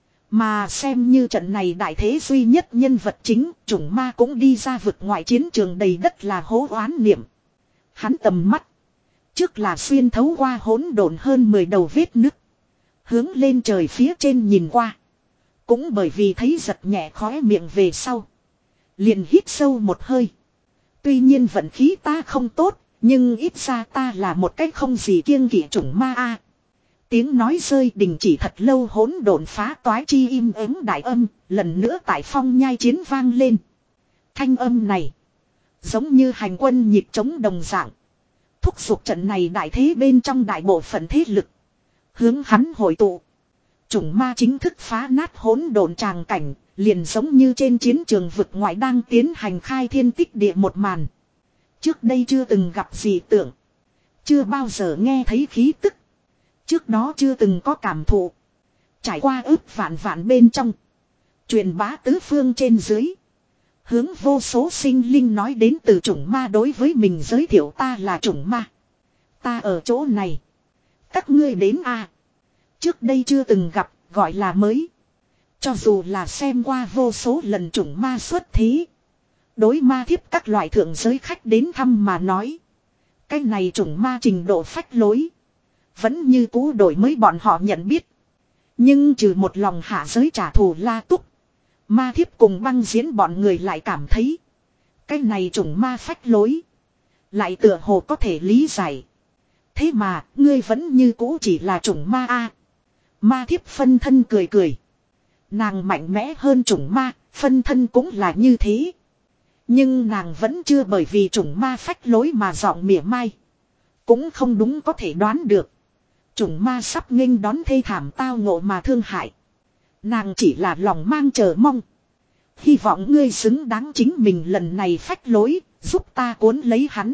Mà xem như trận này đại thế duy nhất nhân vật chính, chủng ma cũng đi ra vực ngoại chiến trường đầy đất là hố oán niệm. Hắn tầm mắt. Trước là xuyên thấu qua hỗn độn hơn mười đầu vết nứt. Hướng lên trời phía trên nhìn qua. Cũng bởi vì thấy giật nhẹ khóe miệng về sau. Liền hít sâu một hơi. Tuy nhiên vận khí ta không tốt, nhưng ít ra ta là một cách không gì kiêng kỵ chủng ma a. Tiếng nói rơi đình chỉ thật lâu hỗn độn phá toái chi im ắng đại âm, lần nữa tại phong nhai chiến vang lên. Thanh âm này, giống như hành quân nhịp trống đồng dạng. Thúc giục trận này đại thế bên trong đại bộ phận thế lực. Hướng hắn hội tụ. Chủng ma chính thức phá nát hỗn độn tràng cảnh, liền giống như trên chiến trường vực ngoại đang tiến hành khai thiên tích địa một màn. Trước đây chưa từng gặp gì tưởng. Chưa bao giờ nghe thấy khí tức. Trước đó chưa từng có cảm thụ. Trải qua ước vạn vạn bên trong. Truyền bá tứ phương trên dưới. Hướng vô số sinh linh nói đến từ chủng ma đối với mình giới thiệu ta là chủng ma. Ta ở chỗ này. Các ngươi đến a. Trước đây chưa từng gặp, gọi là mới. Cho dù là xem qua vô số lần chủng ma xuất thí. Đối ma thiếp các loại thượng giới khách đến thăm mà nói. Cái này chủng ma trình độ phách lối. Vẫn như cũ đổi mới bọn họ nhận biết. Nhưng trừ một lòng hạ giới trả thù La Túc. Ma Thiếp cùng Băng Diễn bọn người lại cảm thấy. Cái này chủng ma phách lối. Lại tựa hồ có thể lý giải. Thế mà ngươi vẫn như cũ chỉ là chủng ma a. Ma Thiếp phân thân cười cười. Nàng mạnh mẽ hơn chủng ma, phân thân cũng là như thế. Nhưng nàng vẫn chưa bởi vì chủng ma phách lối mà giọng mỉa mai. Cũng không đúng có thể đoán được. Chủng ma sắp nghênh đón thê thảm tao ngộ mà thương hại. Nàng chỉ là lòng mang chờ mong. Hy vọng ngươi xứng đáng chính mình lần này phách lối, giúp ta cuốn lấy hắn.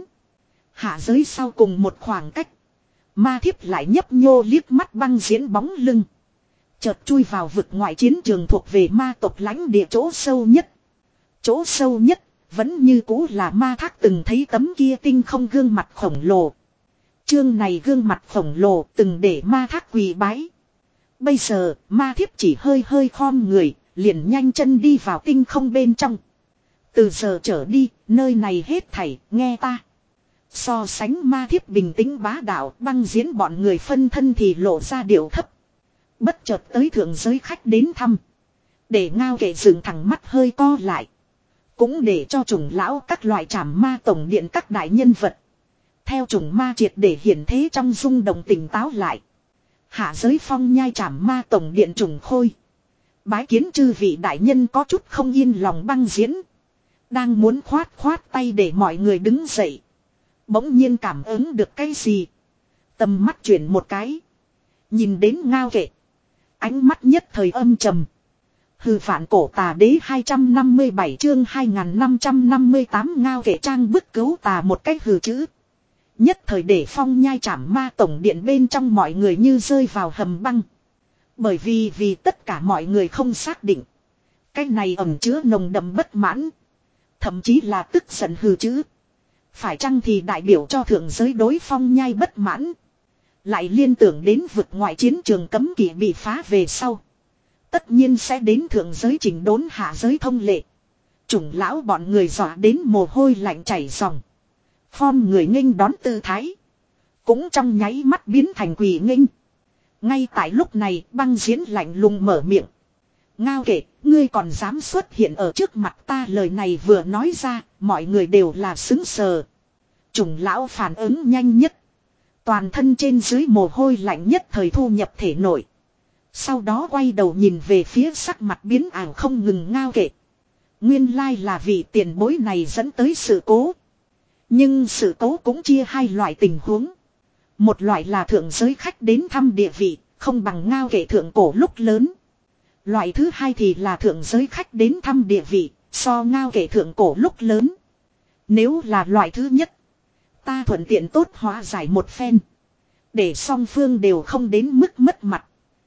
Hạ giới sau cùng một khoảng cách. Ma Thiếp lại nhấp nhô liếc mắt Băng Diễn bóng lưng. Chợt chui vào vực ngoại chiến trường thuộc về ma tộc lãnh địa chỗ sâu nhất. Chỗ sâu nhất, vẫn như cũ là ma thác từng thấy tấm kia tinh không gương mặt khổng lồ. Chương này gương mặt khổng lồ từng để ma thác quỳ bái. Bây giờ, Ma Thiếp chỉ hơi hơi khom người, liền nhanh chân đi vào tinh không bên trong. Từ giờ trở đi, nơi này hết thảy, nghe ta. So sánh Ma Thiếp bình tĩnh bá đạo, Băng Diễn bọn người phân thân thì lộ ra điệu thấp. Bất chợt tới thượng giới khách đến thăm. Để Ngao Kệ dựng thẳng mắt hơi co lại. Cũng để cho chủng lão các loại trảm ma tổng điện các đại nhân vật. Theo chủng ma triệt để hiển thế trong rung động tỉnh táo lại. Hạ giới phong nhai trảm ma tổng điện trùng khôi. Bái kiến chư vị đại nhân có chút không yên lòng Băng Diễn. Đang muốn khoát khoát tay để mọi người đứng dậy. Bỗng nhiên cảm ứng được cái gì. Tầm mắt chuyển một cái. Nhìn đến Ngao Kệ. Ánh mắt nhất thời âm trầm. Hư phản cổ tà đế hai trăm năm mươi bảy chương hai nghìn năm trăm năm mươi tám Ngao Kệ trang bức cứu tà một cách hư chữ. Nhất thời để phong nhai trảm ma tổng điện bên trong mọi người như rơi vào hầm băng. Bởi vì vì tất cả mọi người không xác định. Cái này ẩn chứa nồng đậm bất mãn. Thậm chí là tức giận hư chữ. Phải chăng thì đại biểu cho thượng giới đối phong nhai bất mãn. Lại liên tưởng đến vực ngoại chiến trường cấm kỵ bị phá về sau. Tất nhiên sẽ đến thượng giới chỉnh đốn hạ giới thông lệ. Chủng lão bọn người dọa đến mồ hôi lạnh chảy ròng. Form người nghênh đón tư thái. Cũng trong nháy mắt biến thành quỷ nghênh. Ngay tại lúc này Băng Diễn lạnh lùng mở miệng. Ngao Kệ, ngươi còn dám xuất hiện ở trước mặt ta, lời này vừa nói ra, mọi người đều là sững sờ. Chủng lão phản ứng nhanh nhất. Toàn thân trên dưới mồ hôi lạnh nhất thời thu nhập thể nội. Sau đó quay đầu nhìn về phía sắc mặt biến ảo không ngừng Ngao Kệ. Nguyên lai là vị tiền bối này dẫn tới sự cố. Nhưng sự cố cũng chia hai loại tình huống. Một loại là thượng giới khách đến thăm địa vị, không bằng Ngao Kệ thượng cổ lúc lớn. Loại thứ hai thì là thượng giới khách đến thăm địa vị, so Ngao Kệ thượng cổ lúc lớn. Nếu là loại thứ nhất, ta thuận tiện tốt hóa giải một phen. Để song phương đều không đến mức mất mặt.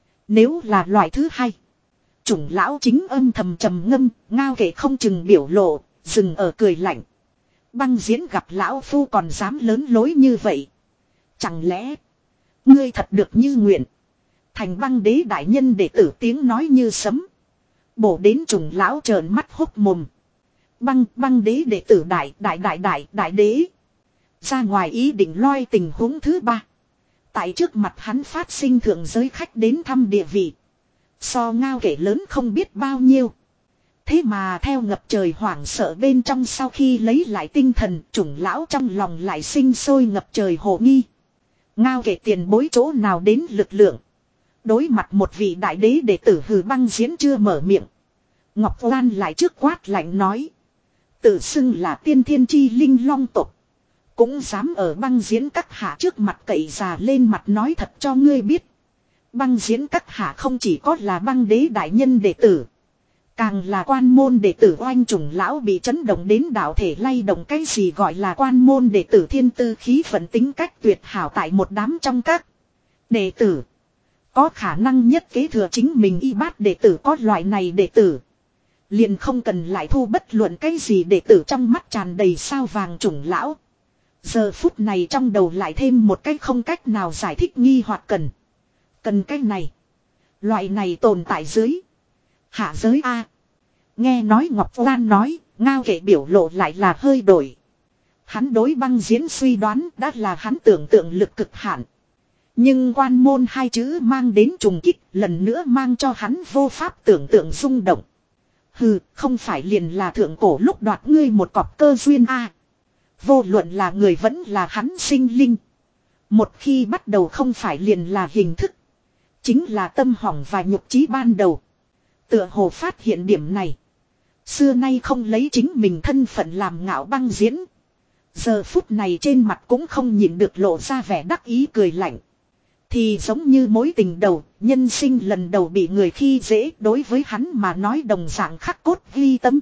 Nếu là loại thứ hai, chủng lão chính âm thầm trầm ngâm, Ngao Kệ không chừng biểu lộ, dừng ở cười lạnh. Băng Diễn gặp lão phu còn dám lớn lối như vậy. Chẳng lẽ ngươi thật được như nguyện. Thành Băng đế đại nhân đệ tử tiếng nói như sấm. Bổ đến chủng lão trợn mắt hốc mồm. Băng băng đế đệ tử đại đại đại đại đại đế. Ra ngoài ý định loi tình huống thứ ba. Tại trước mặt hắn phát sinh thượng giới khách đến thăm địa vị. So Ngao Kệ lớn không biết bao nhiêu. Thế mà theo ngập trời hoảng sợ bên trong sau khi lấy lại tinh thần, chủng lão trong lòng lại sinh sôi ngập trời hồ nghi. Ngao Kệ tiền bối chỗ nào đến lực lượng. Đối mặt một vị đại đế đệ tử hừ Băng Diễn chưa mở miệng. Ngọc Oan lại trước quát lạnh nói. Tự xưng là tiên thiên chi linh long tộc. Cũng dám ở Băng Diễn các hạ trước mặt cậy già lên mặt nói thật cho ngươi biết. Băng Diễn các hạ không chỉ có là băng đế đại nhân đệ tử. Càng là quan môn đệ tử. Oanh chủng lão bị chấn động đến đạo thể lay động. Cái gì gọi là quan môn đệ tử, thiên tư khí vận tính cách tuyệt hảo tại một đám trong các đệ tử. Có khả năng nhất kế thừa chính mình y bát đệ tử, có loại này đệ tử. Liền không cần lại thu bất luận cái gì đệ tử, trong mắt tràn đầy sao vàng chủng lão. Giờ phút này trong đầu lại thêm một cái không cách nào giải thích nghi hoặc cần. Cần cái này. Loại này tồn tại dưới hạ giới A. Nghe nói Ngọc Lan nói, Ngao Kệ biểu lộ lại là hơi đổi. Hắn đối Băng Diễn suy đoán đã là hắn tưởng tượng lực cực hạn. Nhưng quan môn hai chữ mang đến trùng kích lần nữa mang cho hắn vô pháp tưởng tượng rung động. Hừ, không phải liền là thượng cổ lúc đoạt ngươi một cọp cơ duyên a. À, vô luận là người vẫn là hắn sinh linh. Một khi bắt đầu không phải liền là hình thức. Chính là tâm hỏng và nhục trí ban đầu. Tựa hồ phát hiện điểm này. Xưa nay không lấy chính mình thân phận làm ngạo băng diễn. Giờ phút này trên mặt cũng không nhìn được lộ ra vẻ đắc ý cười lạnh. Thì giống như mối tình đầu, nhân sinh lần đầu bị người khi dễ đối với hắn mà nói đồng dạng khắc cốt ghi tâm.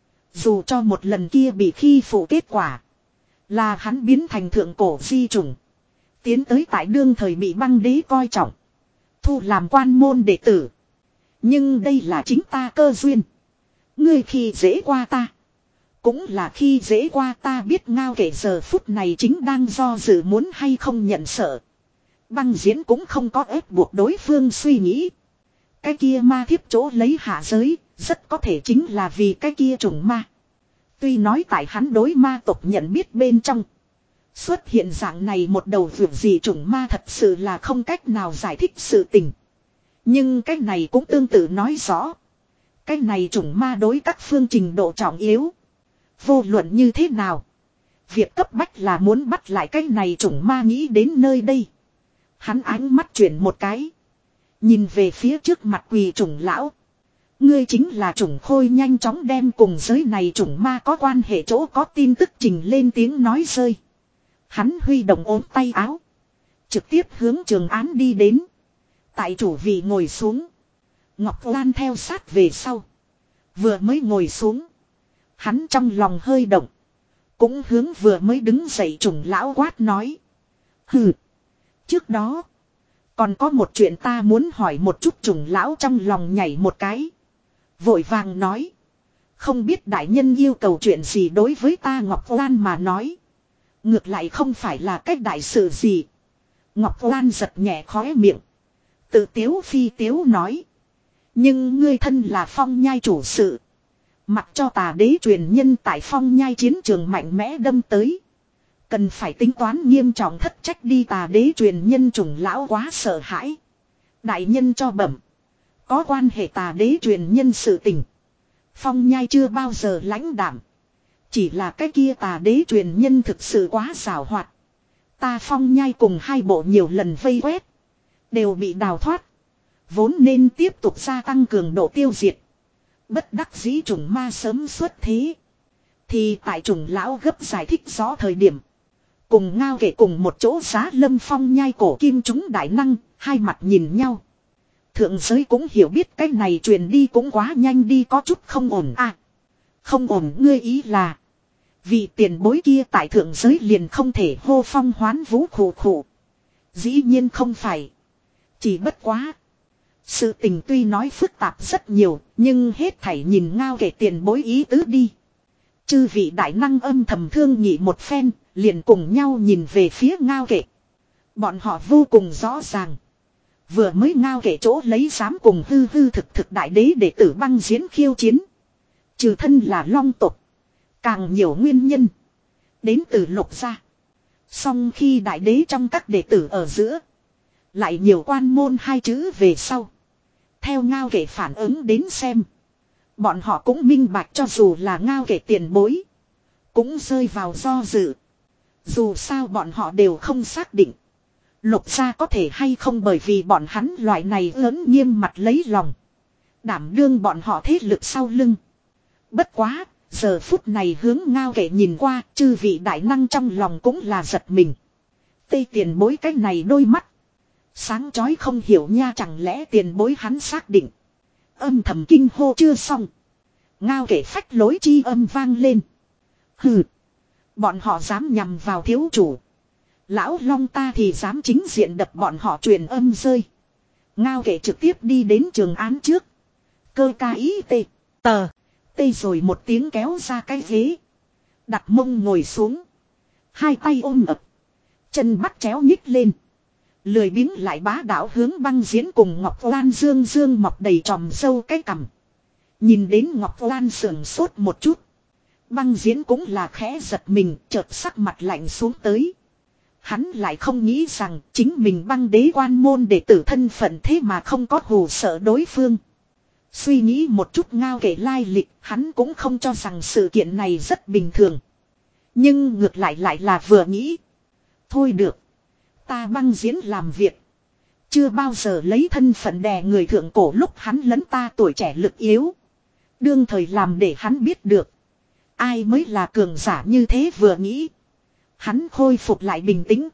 Dù cho một lần kia bị khi phụ kết quả. Là hắn biến thành thượng cổ di trùng. Tiến tới tại đương thời bị băng đế coi trọng. Thu làm quan môn đệ tử. Nhưng đây là chính ta cơ duyên. Ngươi khi dễ qua ta. Cũng là khi dễ qua ta biết ngao kể giờ phút này chính đang do dự muốn hay không nhận sợ. Băng diễn cũng không có ép buộc đối phương suy nghĩ. Cái kia ma thiếp chỗ lấy hạ giới, rất có thể chính là vì cái kia trùng ma. Tuy nói tại hắn đối ma tộc nhận biết bên trong. Xuất hiện dạng này một đầu vượt gì trùng ma thật sự là không cách nào giải thích sự tình. Nhưng cái này cũng tương tự nói rõ. Cái này trùng ma đối các phương trình độ trọng yếu. Vô luận như thế nào. Việc cấp bách là muốn bắt lại cái này trùng ma nghĩ đến nơi đây. Hắn ánh mắt chuyển một cái. Nhìn về phía trước mặt quỳ trùng lão. Ngươi chính là trùng khôi nhanh chóng đem cùng giới này trùng ma có quan hệ chỗ có tin tức trình lên tiếng nói rơi. Hắn huy động ốm tay áo. Trực tiếp hướng trường án đi đến. Tại chủ vị ngồi xuống. Ngọc Lan theo sát về sau. Vừa mới ngồi xuống. Hắn trong lòng hơi động. Cũng hướng vừa mới đứng dậy trùng lão quát nói. Hừ. Trước đó. Còn có một chuyện ta muốn hỏi một chút trùng lão trong lòng nhảy một cái. Vội vàng nói. Không biết đại nhân yêu cầu chuyện gì đối với ta Ngọc Lan mà nói. Ngược lại không phải là cách đại sự gì. Ngọc Lan giật nhẹ khóe miệng. Tự tiếu phi tiếu nói. Nhưng ngươi thân là phong nhai chủ sự. Mặc cho tà đế truyền nhân tại phong nhai chiến trường mạnh mẽ đâm tới. Cần phải tính toán nghiêm trọng thất trách đi tà đế truyền nhân trùng lão quá sợ hãi. Đại nhân cho bẩm. Có quan hệ tà đế truyền nhân sự tình. Phong nhai chưa bao giờ lãnh đảm. Chỉ là cái kia tà đế truyền nhân thực sự quá xảo hoạt. Ta phong nhai cùng hai bộ nhiều lần vây quét. Đều bị đào thoát. Vốn nên tiếp tục gia tăng cường độ tiêu diệt. Bất đắc dĩ trùng ma sớm xuất thế. Thì tại trùng lão gấp giải thích rõ thời điểm. Cùng ngao kể cùng một chỗ giá lâm phong nhai cổ kim chúng đại năng. Hai mặt nhìn nhau. Thượng giới cũng hiểu biết cái này truyền đi cũng quá nhanh đi có chút không ổn à. Không ổn ngươi ý là. Vì tiền bối kia tại thượng giới liền không thể hô phong hoán vũ khổ khổ. Dĩ nhiên không phải. Chỉ bất quá. Sự tình tuy nói phức tạp rất nhiều. Nhưng hết thảy nhìn ngao kể tiền bối ý tứ đi. Chư vị đại năng âm thầm thương nhị một phen. Liền cùng nhau nhìn về phía ngao kể. Bọn họ vô cùng rõ ràng. Vừa mới ngao kể chỗ lấy dám cùng hư hư thực thực đại đế để tử băng diễn khiêu chiến. Trừ thân là long tộc. Càng nhiều nguyên nhân. Đến từ lục gia. Song khi đại đế trong các đệ tử ở giữa. Lại nhiều quan môn hai chữ về sau. Theo ngao kể phản ứng đến xem. Bọn họ cũng minh bạch cho dù là ngao kể tiền bối. Cũng rơi vào do dự. Dù sao bọn họ đều không xác định. Lục gia có thể hay không bởi vì bọn hắn loại này lớn nghiêm mặt lấy lòng. Đảm đương bọn họ thế lực sau lưng. Bất quá, giờ phút này hướng ngao kể nhìn qua, chư vị đại năng trong lòng cũng là giật mình. Tây tiền bối cái này đôi mắt. Sáng chói không hiểu nha chẳng lẽ tiền bối hắn xác định. Âm thầm kinh hô chưa xong. Ngao kể phách lối chi âm vang lên. Hừ. Bọn họ dám nhằm vào thiếu chủ. Lão Long ta thì dám chính diện đập bọn họ truyền âm rơi. Ngao kể trực tiếp đi đến trường án trước. Cơ ca ý tê. Tờ. Tê rồi một tiếng kéo ra cái ghế. Đặt mông ngồi xuống. Hai tay ôm ập. Chân bắt chéo nhích lên. Lười biếng lại bá đạo hướng băng diễn cùng Ngọc Lan dương dương mọc đầy tròm sâu cái cằm. Nhìn đến Ngọc Lan sườn sốt một chút. Băng diễn cũng là khẽ giật mình chợt sắc mặt lạnh xuống tới. Hắn lại không nghĩ rằng chính mình băng đế quan môn đệ tử thân phận thế mà không có hù sợ đối phương. Suy nghĩ một chút ngao kể lai lịch, hắn cũng không cho rằng sự kiện này rất bình thường. Nhưng ngược lại lại là vừa nghĩ. Thôi được. Ta băng diễn làm việc. Chưa bao giờ lấy thân phận đè người thượng cổ lúc hắn lấn ta tuổi trẻ lực yếu. Đương thời làm để hắn biết được. Ai mới là cường giả như thế vừa nghĩ. Hắn khôi phục lại bình tĩnh.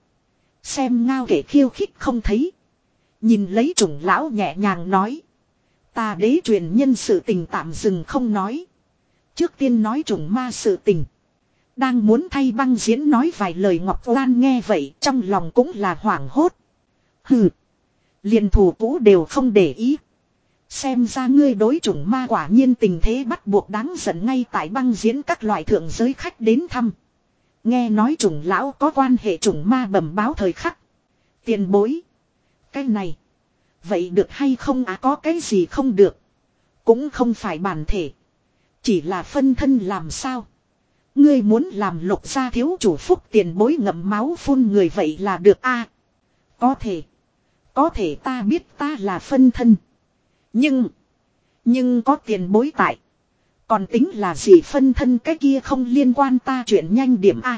Xem ngao kể khiêu khích không thấy. Nhìn lấy trùng lão nhẹ nhàng nói. Ta đế truyền nhân sự tình tạm dừng không nói. Trước tiên nói trùng ma sự tình. Đang muốn thay băng diễn nói vài lời Ngọc Lan nghe vậy trong lòng cũng là hoảng hốt. Hừ. Liền thủ cũ đều không để ý. Xem ra ngươi đối trùng ma quả nhiên tình thế bắt buộc đáng giận ngay tại băng diễn các loại thượng giới khách đến thăm. Nghe nói trùng lão có quan hệ trùng ma bẩm báo thời khắc. Tiền bối. Cái này. Vậy được hay không à có cái gì không được. Cũng không phải bản thể. Chỉ là phân thân làm sao. Ngươi muốn làm lục gia thiếu chủ phúc tiền bối ngậm máu phun người vậy là được a. À, có thể. Có thể ta biết ta là phân thân. Nhưng. Nhưng có tiền bối tại. Còn tính là gì phân thân cái kia không liên quan ta chuyện nhanh điểm a. À,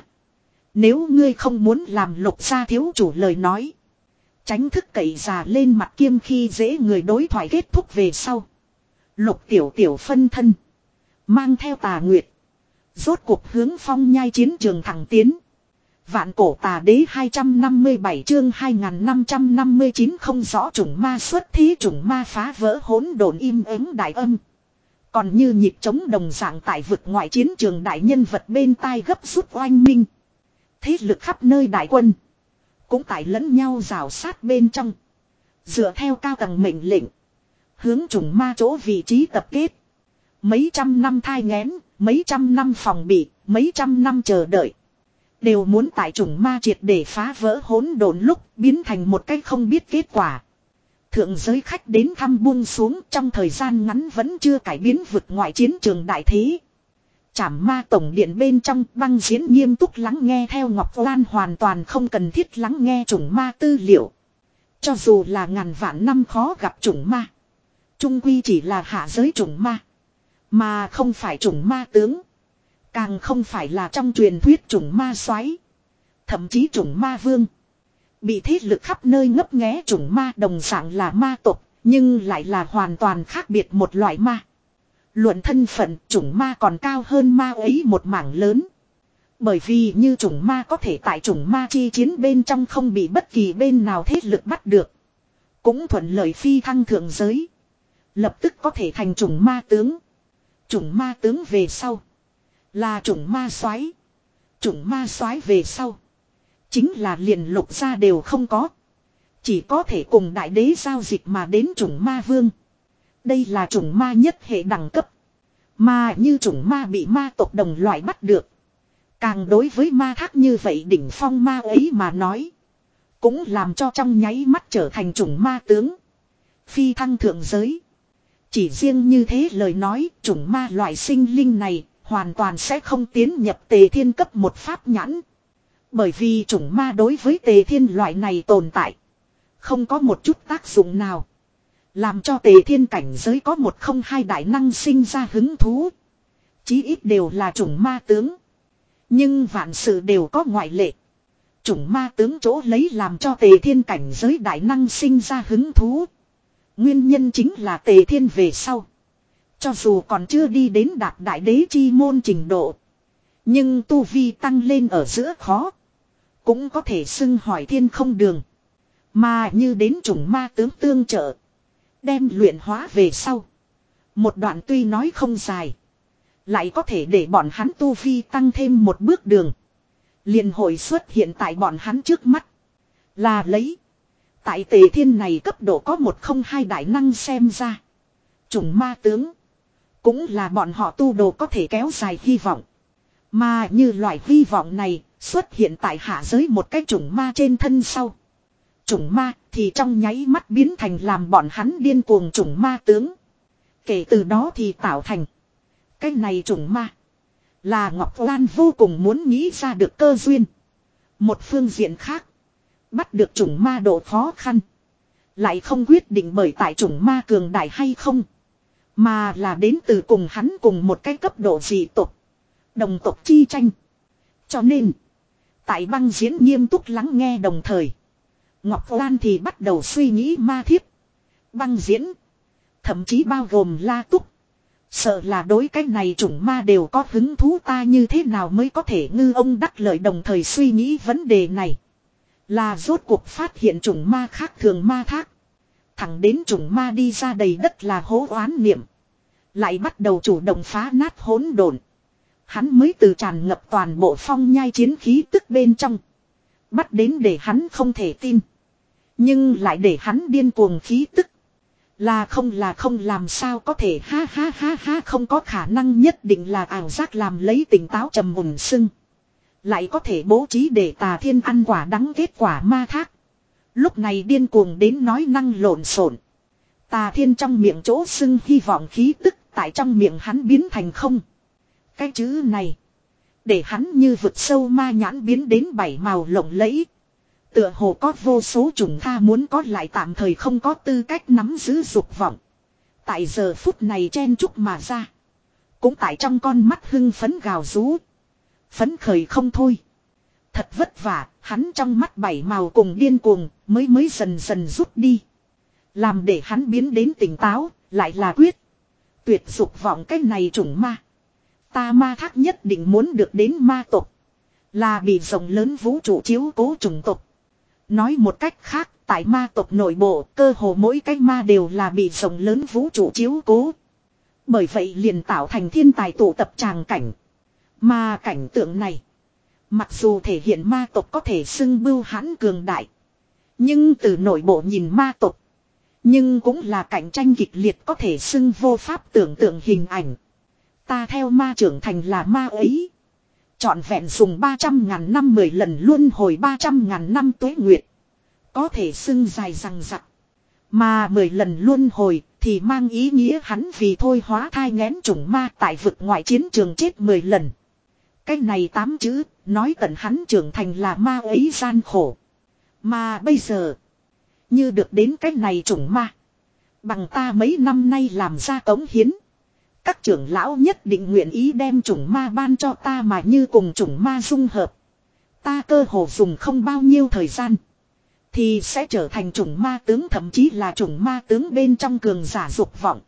nếu ngươi không muốn làm lục gia thiếu chủ lời nói. Tránh thức cậy già lên mặt kiêm khi dễ người đối thoại kết thúc về sau. Lục tiểu tiểu phân thân. Mang theo tà nguyệt. Rốt cuộc hướng phong nhai chiến trường thẳng tiến. Vạn cổ tà đế hai trăm năm mươi bảy chương hai nghìn năm trăm năm mươi chín không rõ chủng ma xuất thí chủng ma phá vỡ hỗn độn im ắng đại âm. Còn như nhịp trống đồng dạng tại vực ngoại chiến trường đại nhân vật bên tai gấp rút oanh minh. Thế lực khắp nơi đại quân. Cũng tại lẫn nhau rào sát bên trong. Dựa theo cao tầng mệnh lệnh. Hướng chủng ma chỗ vị trí tập kết. Mấy trăm năm thai nghén, mấy trăm năm phòng bị, mấy trăm năm chờ đợi. Đều muốn tại chủng ma triệt để phá vỡ hỗn độn lúc biến thành một cách không biết kết quả. Thượng giới khách đến thăm buông xuống trong thời gian ngắn vẫn chưa cải biến vực ngoại chiến trường đại thế. Trảm ma tổng điện bên trong băng diễn nghiêm túc lắng nghe theo Ngọc Lan hoàn toàn không cần thiết lắng nghe chủng ma tư liệu. Cho dù là ngàn vạn năm khó gặp chủng ma. Trung quy chỉ là hạ giới chủng ma. Mà không phải chủng ma tướng. Càng không phải là trong truyền thuyết chủng ma soái, thậm chí chủng ma vương. Bị thế lực khắp nơi ngấp nghé chủng ma đồng dạng là ma tộc, nhưng lại là hoàn toàn khác biệt một loại ma. Luận thân phận chủng ma còn cao hơn ma ấy một mảng lớn. Bởi vì như chủng ma có thể tại chủng ma chi chiến bên trong không bị bất kỳ bên nào thế lực bắt được. Cũng thuận lợi phi thăng thượng giới. Lập tức có thể thành chủng ma tướng. Chủng ma tướng về sau. Là chủng ma soái. Chủng ma soái về sau. Chính là liền lục gia đều không có. Chỉ có thể cùng đại đế giao dịch mà đến chủng ma vương. Đây là chủng ma nhất hệ đẳng cấp. Mà như chủng ma bị ma tộc đồng loại bắt được. Càng đối với ma thác như vậy đỉnh phong ma ấy mà nói. Cũng làm cho trong nháy mắt trở thành chủng ma tướng. Phi thăng thượng giới. Chỉ riêng như thế lời nói chủng ma loại sinh linh này hoàn toàn sẽ không tiến nhập tề thiên cấp một pháp nhãn. Bởi vì chủng ma đối với tề thiên loại này tồn tại. Không có một chút tác dụng nào. Làm cho tề thiên cảnh giới có một không hai đại năng sinh ra hứng thú. Chí ít đều là chủng ma tướng. Nhưng vạn sự đều có ngoại lệ. Chủng ma tướng chỗ lấy làm cho tề thiên cảnh giới đại năng sinh ra hứng thú. Nguyên nhân chính là tề thiên về sau. Cho dù còn chưa đi đến đạt đại đế chi môn trình độ. Nhưng tu vi tăng lên ở giữa khó. Cũng có thể xưng hỏi thiên không đường. Mà như đến chủng ma tướng tương trợ. Đem luyện hóa về sau. Một đoạn tuy nói không dài. Lại có thể để bọn hắn tu vi tăng thêm một bước đường. Liền hội xuất hiện tại bọn hắn trước mắt. Là lấy. Tại tề thiên này cấp độ có một không hai đại năng xem ra. Chủng ma tướng. Cũng là bọn họ tu đồ có thể kéo dài hy vọng. Mà như loại hy vọng này xuất hiện tại hạ giới một cái chủng ma trên thân sau. Chủng ma thì trong nháy mắt biến thành làm bọn hắn điên cuồng chủng ma tướng. Kể từ đó thì tạo thành. Cái này chủng ma. Là Ngọc Lan vô cùng muốn nghĩ ra được cơ duyên. Một phương diện khác. Bắt được chủng ma độ khó khăn. Lại không quyết định bởi tại chủng ma cường đại hay không. Mà là đến từ cùng hắn cùng một cái cấp độ dị tộc. Đồng tộc chi tranh. Cho nên. Tại băng diễn nghiêm túc lắng nghe đồng thời. Ngọc Lan thì bắt đầu suy nghĩ ma thiếp. Băng diễn. Thậm chí bao gồm La Túc. Sợ là đối cái này chủng ma đều có hứng thú, ta như thế nào mới có thể ngư ông đắc lợi, đồng thời suy nghĩ vấn đề này. Là rốt cuộc phát hiện chủng ma khác thường ma thác. Thẳng đến chủng ma đi ra đầy đất là hố oán niệm. Lại bắt đầu chủ động phá nát hỗn độn. Hắn mới từ tràn ngập toàn bộ phong nhai chiến khí tức bên trong. Bắt đến để hắn không thể tin. Nhưng lại để hắn điên cuồng khí tức. Là không là không, làm sao có thể, ha ha ha ha, không có khả năng, nhất định là ảo giác, làm lấy tỉnh táo trầm mùn sưng. Lại có thể bố trí để Tà Thiên ăn quả đắng, kết quả ma thác. Lúc này điên cuồng đến nói năng lộn xộn. Tà Thiên trong miệng chỗ sưng hy vọng khí tức tại trong miệng hắn biến thành không. Cái chữ này để hắn như vực sâu ma nhãn biến đến bảy màu lộng lẫy. Tựa hồ có vô số trùng tha muốn có lại tạm thời không có tư cách nắm giữ dục vọng. Tại giờ phút này chen chúc mà ra. Cũng tại trong con mắt hưng phấn gào rú. Phấn khởi không thôi. Thật vất vả, hắn trong mắt bảy màu cùng điên cuồng mới mới dần dần rút đi. Làm để hắn biến đến tỉnh táo, lại là quyết. Tuyệt dục vọng cái này chủng ma. Ta ma thác nhất định muốn được đến ma tộc. Là bị rộng lớn vũ trụ chiếu cố chủng tộc. Nói một cách khác, tại ma tộc nội bộ, cơ hồ mỗi cái ma đều là bị rộng lớn vũ trụ chiếu cố. Bởi vậy liền tạo thành thiên tài tụ tập tràng cảnh. Mà cảnh tượng này, mặc dù thể hiện ma tộc có thể xưng bưu hãn cường đại, nhưng từ nội bộ nhìn ma tộc, nhưng cũng là cạnh tranh kịch liệt, có thể xưng vô pháp tưởng tượng hình ảnh. Ta theo ma trưởng thành là ma ấy. Trọn vẹn dùng ba trăm ngàn năm mười lần luân hồi ba trăm ngàn năm tuế nguyệt. Có thể xưng dài rằng rặc. Mà mười lần luân hồi thì mang ý nghĩa hắn vì thôi hóa thai nghén chủng ma tại vực ngoại chiến trường chết mười lần. Cái này tám chữ nói tận hắn trưởng thành là ma ấy gian khổ. Mà bây giờ, như được đến cái này chủng ma, bằng ta mấy năm nay làm ra cống hiến, các trưởng lão nhất định nguyện ý đem chủng ma ban cho ta, mà như cùng chủng ma dung hợp. Ta cơ hồ dùng không bao nhiêu thời gian, thì sẽ trở thành chủng ma tướng, thậm chí là chủng ma tướng bên trong cường giả dục vọng.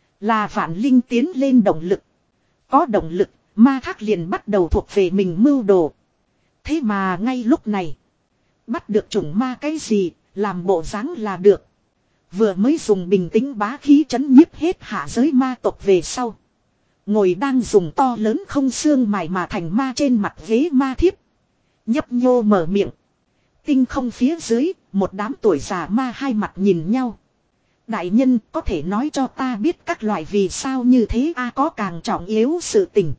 Là vạn linh tiến lên động lực. Có động lực, ma thác liền bắt đầu thuộc về mình mưu đồ. Thế mà ngay lúc này, bắt được chủng ma cái gì, làm bộ dáng là được. Vừa mới dùng bình tĩnh bá khí trấn nhiếp hết hạ giới ma tộc về sau, ngồi đang dùng to lớn không xương mài mà thành ma trên mặt ghế ma thiếp, nhấp nhô mở miệng. Tinh không phía dưới, một đám tuổi già ma hai mặt nhìn nhau. Đại nhân, có thể nói cho ta biết các loại vì sao như thế a, có càng trọng yếu sự tình.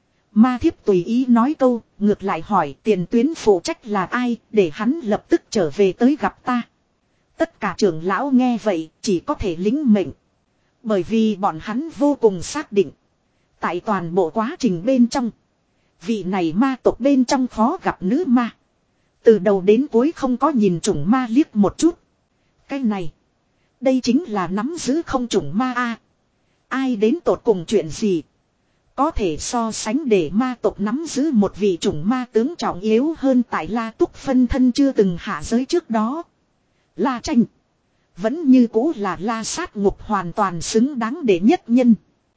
Ma thiếp tùy ý nói câu, ngược lại hỏi tiền tuyến phụ trách là ai, để hắn lập tức trở về tới gặp ta. Tất cả trưởng lão nghe vậy chỉ có thể lính mệnh. Bởi vì bọn hắn vô cùng xác định. Tại toàn bộ quá trình bên trong, vị này ma tộc bên trong khó gặp nữ ma. Từ đầu đến cuối không có nhìn chủng ma liếc một chút. Cái này, đây chính là nắm giữ không chủng ma a. Ai đến tột cùng chuyện gì có thể so sánh để ma tộc nắm giữ một vị chủng ma tướng trọng yếu hơn tại La Túc phân thân chưa từng hạ giới trước đó. La Tranh vẫn như cũ là La Sát Ngục hoàn toàn xứng đáng đệ nhất nhân.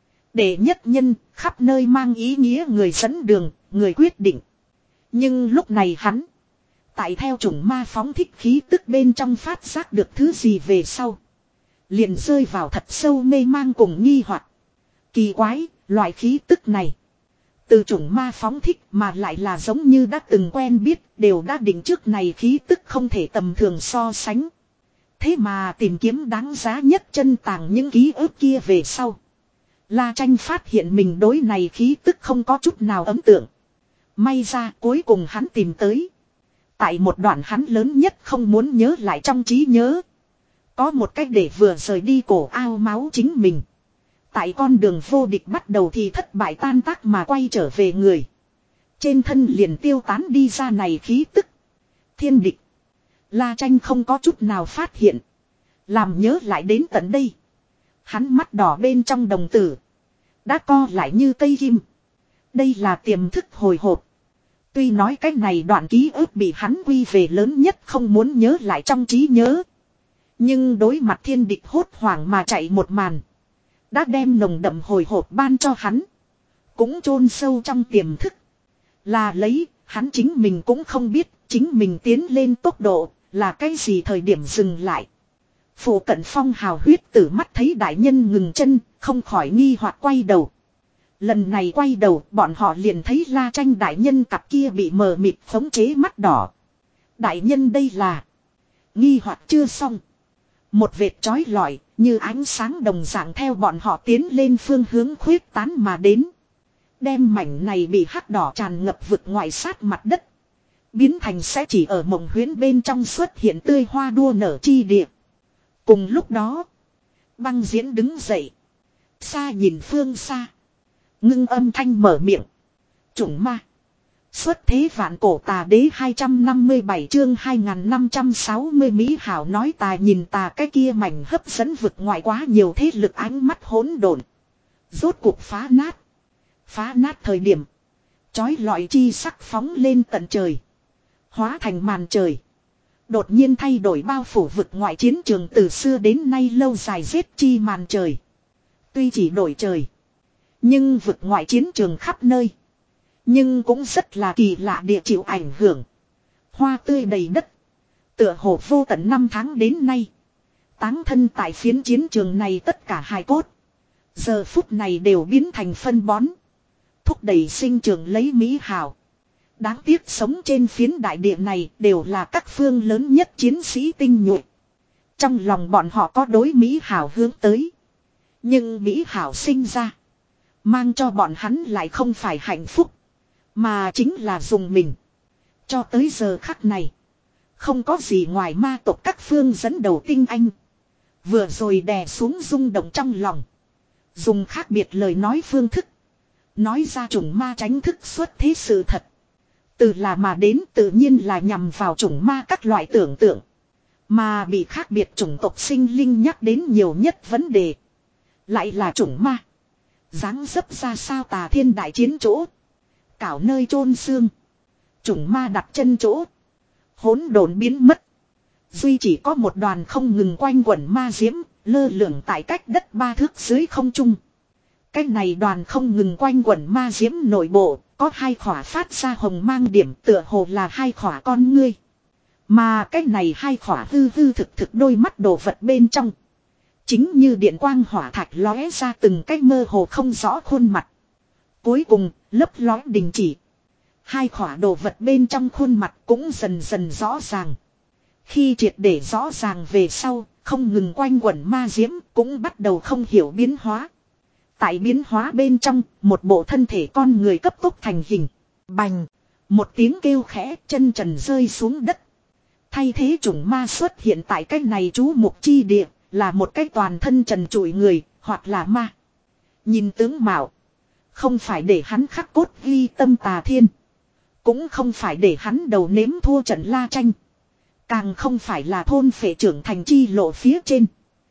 Đệ nhất nhân khắp nơi mang ý nghĩa người dẫn đường, người quyết định. Nhưng lúc này hắn, tại theo chủng ma phóng thích khí tức bên trong phát giác được thứ gì về sau, liền rơi vào thật sâu mê mang cùng nghi hoặc. Kỳ quái, loại khí tức này từ chủng ma phóng thích mà lại là giống như đã từng quen biết, đều đã định trước này khí tức không thể tầm thường so sánh. Thế mà tìm kiếm đáng giá nhất chân tàng những ký ức kia về sau, La Tranh phát hiện mình đối này khí tức không có chút nào ấn tượng. May ra cuối cùng hắn tìm tới. Tại một đoạn hắn lớn nhất không muốn nhớ lại trong trí nhớ, có một cách để vừa rời đi cổ ao máu chính mình. Tại con đường vô địch bắt đầu thì thất bại tan tác mà quay trở về người, trên thân liền tiêu tán đi ra này khí tức. Thiên địch. La Tranh không có chút nào phát hiện. Làm nhớ lại đến tận đây. Hắn mắt đỏ bên trong đồng tử. Đã co lại như cây kim. Đây là tiềm thức hồi hộp. Tuy nói cái này đoạn ký ức bị hắn quy về lớn nhất không muốn nhớ lại trong trí nhớ. Nhưng đối mặt thiên địch hốt hoảng mà chạy một màn. Đã đem nồng đậm hồi hộp ban cho hắn. Cũng chôn sâu trong tiềm thức. Là lấy, hắn chính mình cũng không biết, chính mình tiến lên tốc độ, là cái gì thời điểm dừng lại. Phủ cận phong hào huyết tử mắt thấy đại nhân ngừng chân, không khỏi nghi hoặc quay đầu. Lần này quay đầu, bọn họ liền thấy La Tranh đại nhân cặp kia bị mờ mịt khống chế mắt đỏ. Đại nhân đây là... Nghi hoặc chưa xong. Một vệt chói lọi, như ánh sáng đồng dạng theo bọn họ tiến lên phương hướng khuyết tán mà đến. Đem mảnh này bị hắc đỏ tràn ngập vực ngoài sát mặt đất. Biến thành sẽ chỉ ở mộng huyễn bên trong xuất hiện tươi hoa đua nở chi địa. Cùng lúc đó, băng diễn đứng dậy. Xa nhìn phương xa. Ngưng âm thanh mở miệng. Chủng ma. Xuất thế vạn cổ tà đế hai trăm năm mươi bảy chương hai nghìn năm trăm sáu mươi Mỹ hảo nói tà nhìn tà cái kia mảnh hấp dẫn vực ngoại quá nhiều thế lực ánh mắt hỗn độn. Rốt cuộc phá nát. Phá nát thời điểm. Chói lọi chi sắc phóng lên tận trời. Hóa thành màn trời. Đột nhiên thay đổi bao phủ vực ngoại chiến trường từ xưa đến nay lâu dài giết chi màn trời. Tuy chỉ đổi trời. Nhưng vực ngoại chiến trường khắp nơi. Nhưng cũng rất là kỳ lạ địa chịu ảnh hưởng. Hoa tươi đầy đất. Tựa hồ vô tận năm tháng đến nay. Táng thân tại phiến chiến trường này tất cả hài cốt. Giờ phút này đều biến thành phân bón. Thúc đẩy sinh trường lấy mỹ hào. Đáng tiếc sống trên phiến đại địa này đều là các phương lớn nhất chiến sĩ tinh nhuệ. Trong lòng bọn họ có đối mỹ hào hướng tới. Nhưng mỹ hào sinh ra. Mang cho bọn hắn lại không phải hạnh phúc. Mà chính là dùng mình. Cho tới giờ khắc này. Không có gì ngoài ma tộc các phương dẫn đầu tinh anh. Vừa rồi đè xuống rung động trong lòng. Dùng khác biệt lời nói phương thức. Nói ra chủng ma tránh thức xuất thế sự thật. Từ là mà đến tự nhiên là nhằm vào chủng ma các loại tưởng tượng. Mà bị khác biệt chủng tộc sinh linh nhắc đến nhiều nhất vấn đề. Lại là chủng ma. Dáng dấp ra sao tà thiên đại chiến chỗ. Cảo nơi chôn xương. Chủng ma đặt chân chỗ. Hỗn độn biến mất. Duy chỉ có một đoàn không ngừng quanh quẩn ma diễm. Lơ lửng tại cách đất ba thước dưới không trung. Cái này đoàn không ngừng quanh quẩn ma diễm nội bộ. Có hai khỏa phát ra hồng mang điểm tựa hồ là hai khỏa con ngươi. Mà cái này hai khỏa hư hư thực thực đôi mắt đồ vật bên trong. Chính như điện quang hỏa thạch lóe ra từng cái mơ hồ không rõ khuôn mặt. Cuối cùng, lấp lóe đình chỉ. Hai khỏa đồ vật bên trong khuôn mặt cũng dần dần rõ ràng. Khi triệt để rõ ràng về sau, không ngừng quanh quẩn ma diễm cũng bắt đầu không hiểu biến hóa. Tại biến hóa bên trong, một bộ thân thể con người cấp tốc thành hình. Bành! Một tiếng kêu khẽ chân trần rơi xuống đất. Thay thế chủng ma xuất hiện tại cái này chú mục chi địa, là một cái toàn thân trần trụi người, hoặc là ma. Nhìn tướng mạo. Không phải để hắn khắc cốt ghi tâm tà thiên. Cũng không phải để hắn đầu nếm thua trận La Tranh. Càng không phải là thôn phệ trưởng thành chi lộ phía trên.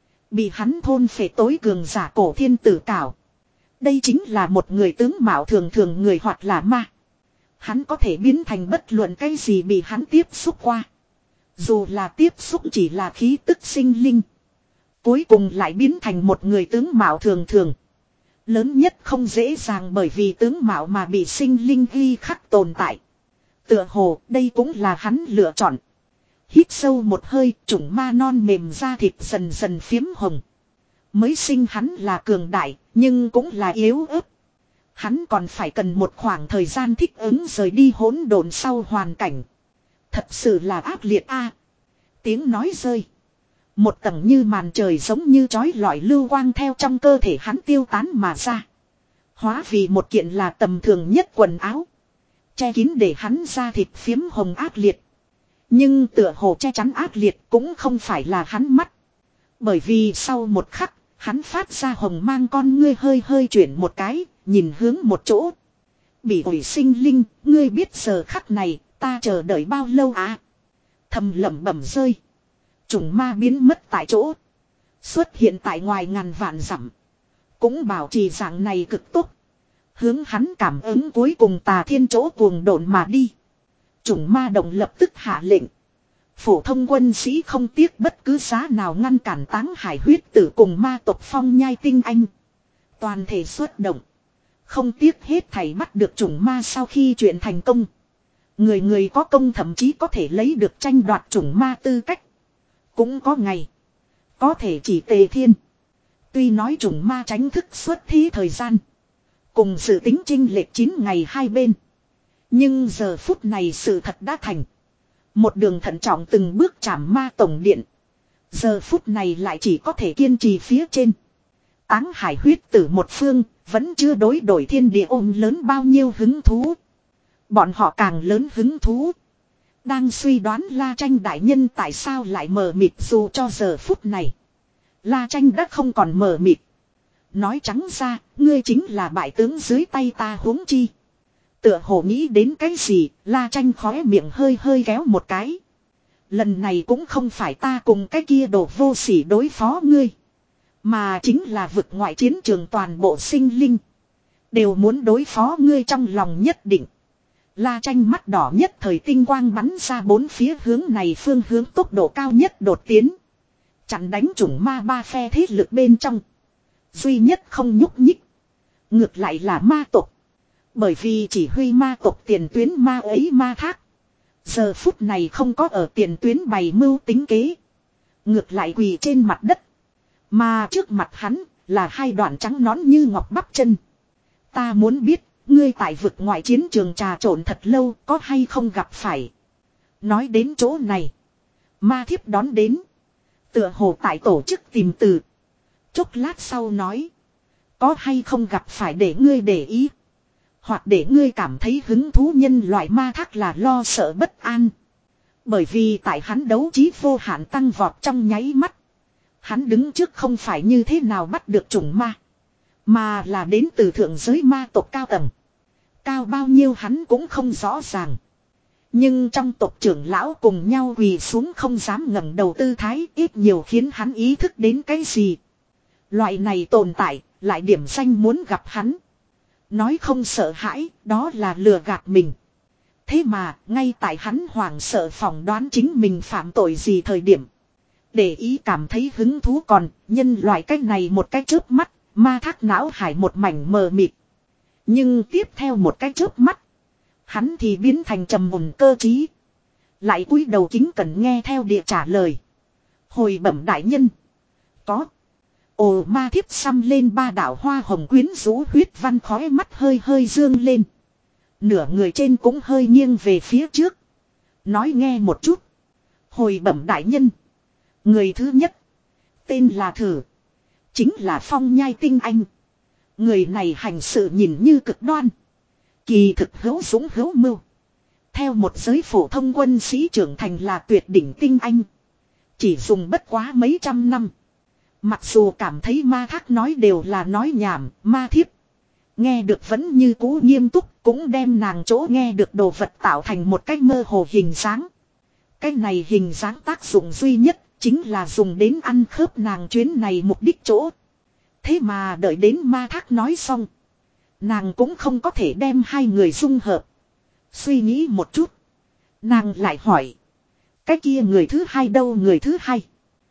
Bị hắn thôn phệ tối cường giả cổ thiên tử cảo. Đây chính là một người tướng mạo thường thường người hoặc là ma. Hắn có thể biến thành bất luận cái gì bị hắn tiếp xúc qua. Dù là tiếp xúc chỉ là khí tức sinh linh. Cuối cùng lại biến thành một người tướng mạo thường thường. Lớn nhất không dễ dàng bởi vì tướng mạo mà bị sinh linh ghi khắc tồn tại. Tựa hồ đây cũng là hắn lựa chọn. Hít sâu một hơi, chủng ma non mềm da thịt dần dần phiếm hồng. Mới sinh hắn là cường đại, nhưng cũng là yếu ớt. Hắn còn phải cần một khoảng thời gian thích ứng rời đi hỗn độn sau hoàn cảnh. Thật sự là ác liệt a. Tiếng nói rơi. Một tầng như màn trời giống như chói lọi lưu quang theo trong cơ thể hắn tiêu tán mà ra. Hóa vì một kiện là tầm thường nhất quần áo. Che kín để hắn da thịt phiếm hồng ác liệt. Nhưng tựa hồ che chắn ác liệt cũng không phải là hắn mắt. Bởi vì sau một khắc, hắn phát ra hồng mang con ngươi hơi hơi chuyển một cái, nhìn hướng một chỗ. Bị ủi sinh linh, ngươi biết giờ khắc này, ta chờ đợi bao lâu à? Thầm lẩm bẩm rơi. Trùng ma biến mất tại chỗ. Xuất hiện tại ngoài ngàn vạn dặm. Cũng bảo trì dạng này cực tốt. Hướng hắn cảm ứng cuối cùng Tà Thiên chỗ cuồng độn mà đi. Trùng ma động lập tức hạ lệnh. Phổ thông quân sĩ không tiếc bất cứ giá nào ngăn cản Táng Hải huyết tử cùng ma tộc Phong Nhai tinh anh. Toàn thể xuất động. Không tiếc hết thảy bắt được trùng ma sau khi chuyện thành công. Người người có công thậm chí có thể lấy được tranh đoạt trùng ma tư cách. Cũng có ngày. Có thể chỉ Tề Thiên. Tuy nói trùng ma tránh thức xuất thí thời gian. Cùng dự tính chênh lệch chín ngày hai bên. Nhưng giờ phút này sự thật đã thành. Một đường thận trọng từng bước chạm ma tổng điện. Giờ phút này lại chỉ có thể kiên trì phía trên. Táng Hải huyết tử một phương. Vẫn chưa đối đổi thiên địa ôm lớn bao nhiêu hứng thú. Bọn họ càng lớn hứng thú. Đang suy đoán La Tranh đại nhân tại sao lại mờ mịt dù cho giờ phút này. La Tranh đã không còn mờ mịt. Nói trắng ra, ngươi chính là bại tướng dưới tay ta huống chi. Tựa hồ nghĩ đến cái gì, La Tranh khóe miệng hơi hơi kéo một cái. Lần này cũng không phải ta cùng cái kia đồ vô sỉ đối phó ngươi. Mà chính là vực ngoại chiến trường toàn bộ sinh linh. Đều muốn đối phó ngươi trong lòng nhất định. La Tranh mắt đỏ nhất thời tinh quang bắn ra bốn phía hướng này phương hướng tốc độ cao nhất đột tiến. Chặn đánh chủng ma ba phe thế lực bên trong. Duy nhất không nhúc nhích. Ngược lại là ma tộc. Bởi vì chỉ huy ma tộc tiền tuyến ma ấy ma thác. Giờ phút này không có ở tiền tuyến bày mưu tính kế. Ngược lại quỳ trên mặt đất. Mà trước mặt hắn là hai đoạn trắng nón như ngọc bắp chân. Ta muốn biết, ngươi tại vực ngoại chiến trường trà trộn thật lâu có hay không gặp phải. Nói đến chỗ này. Ma thiếp đón đến. Tựa hồ tại tổ chức tìm từ. Chốc lát sau nói. Có hay không gặp phải để ngươi để ý. Hoặc để ngươi cảm thấy hứng thú nhân loại ma thác là lo sợ bất an. Bởi vì tại hắn đấu trí vô hạn tăng vọt trong nháy mắt. Hắn đứng trước không phải như thế nào bắt được chủng ma. Mà là đến từ thượng giới ma tộc cao tầng. Cao bao nhiêu hắn cũng không rõ ràng. Nhưng trong tộc trưởng lão cùng nhau quỳ xuống không dám ngẩng đầu tư thái ít nhiều khiến hắn ý thức đến cái gì. Loại này tồn tại, lại điểm danh muốn gặp hắn. Nói không sợ hãi, đó là lừa gạt mình. Thế mà, ngay tại hắn hoảng sợ phỏng đoán chính mình phạm tội gì thời điểm. Để ý cảm thấy hứng thú còn, nhân loại cách này một cái chớp mắt, ma thác não hải một mảnh mờ mịt. Nhưng tiếp theo một cái chớp mắt, hắn thì biến thành trầm mùn cơ trí. Lại cúi đầu kính cẩn nghe theo địa trả lời. Hồi bẩm đại nhân. Có. Ồ ma thiếp xăm lên ba đảo hoa hồng quyến rũ huyết văn khói mắt hơi hơi dương lên. Nửa người trên cũng hơi nghiêng về phía trước. Nói nghe một chút. Hồi bẩm đại nhân. Người thứ nhất. Tên là Thử. Chính là Phong Nhai tinh anh. Người này hành sự nhìn như cực đoan. Kỳ thực hữu dũng hữu mưu. Theo một giới phổ thông quân sĩ trưởng thành là tuyệt đỉnh tinh anh. Chỉ dùng bất quá mấy trăm năm. Mặc dù cảm thấy ma thác nói đều là nói nhảm, ma thiếp. Nghe được vẫn như cũ nghiêm túc, cũng đem nàng chỗ nghe được đồ vật tạo thành một cách mơ hồ hình dáng. Cái này hình dáng tác dụng duy nhất, chính là dùng đến ăn khớp nàng chuyến này mục đích chỗ. Thế mà đợi đến ma thác nói xong. Nàng cũng không có thể đem hai người dung hợp. Suy nghĩ một chút. Nàng lại hỏi. Cái kia người thứ hai đâu người thứ hai.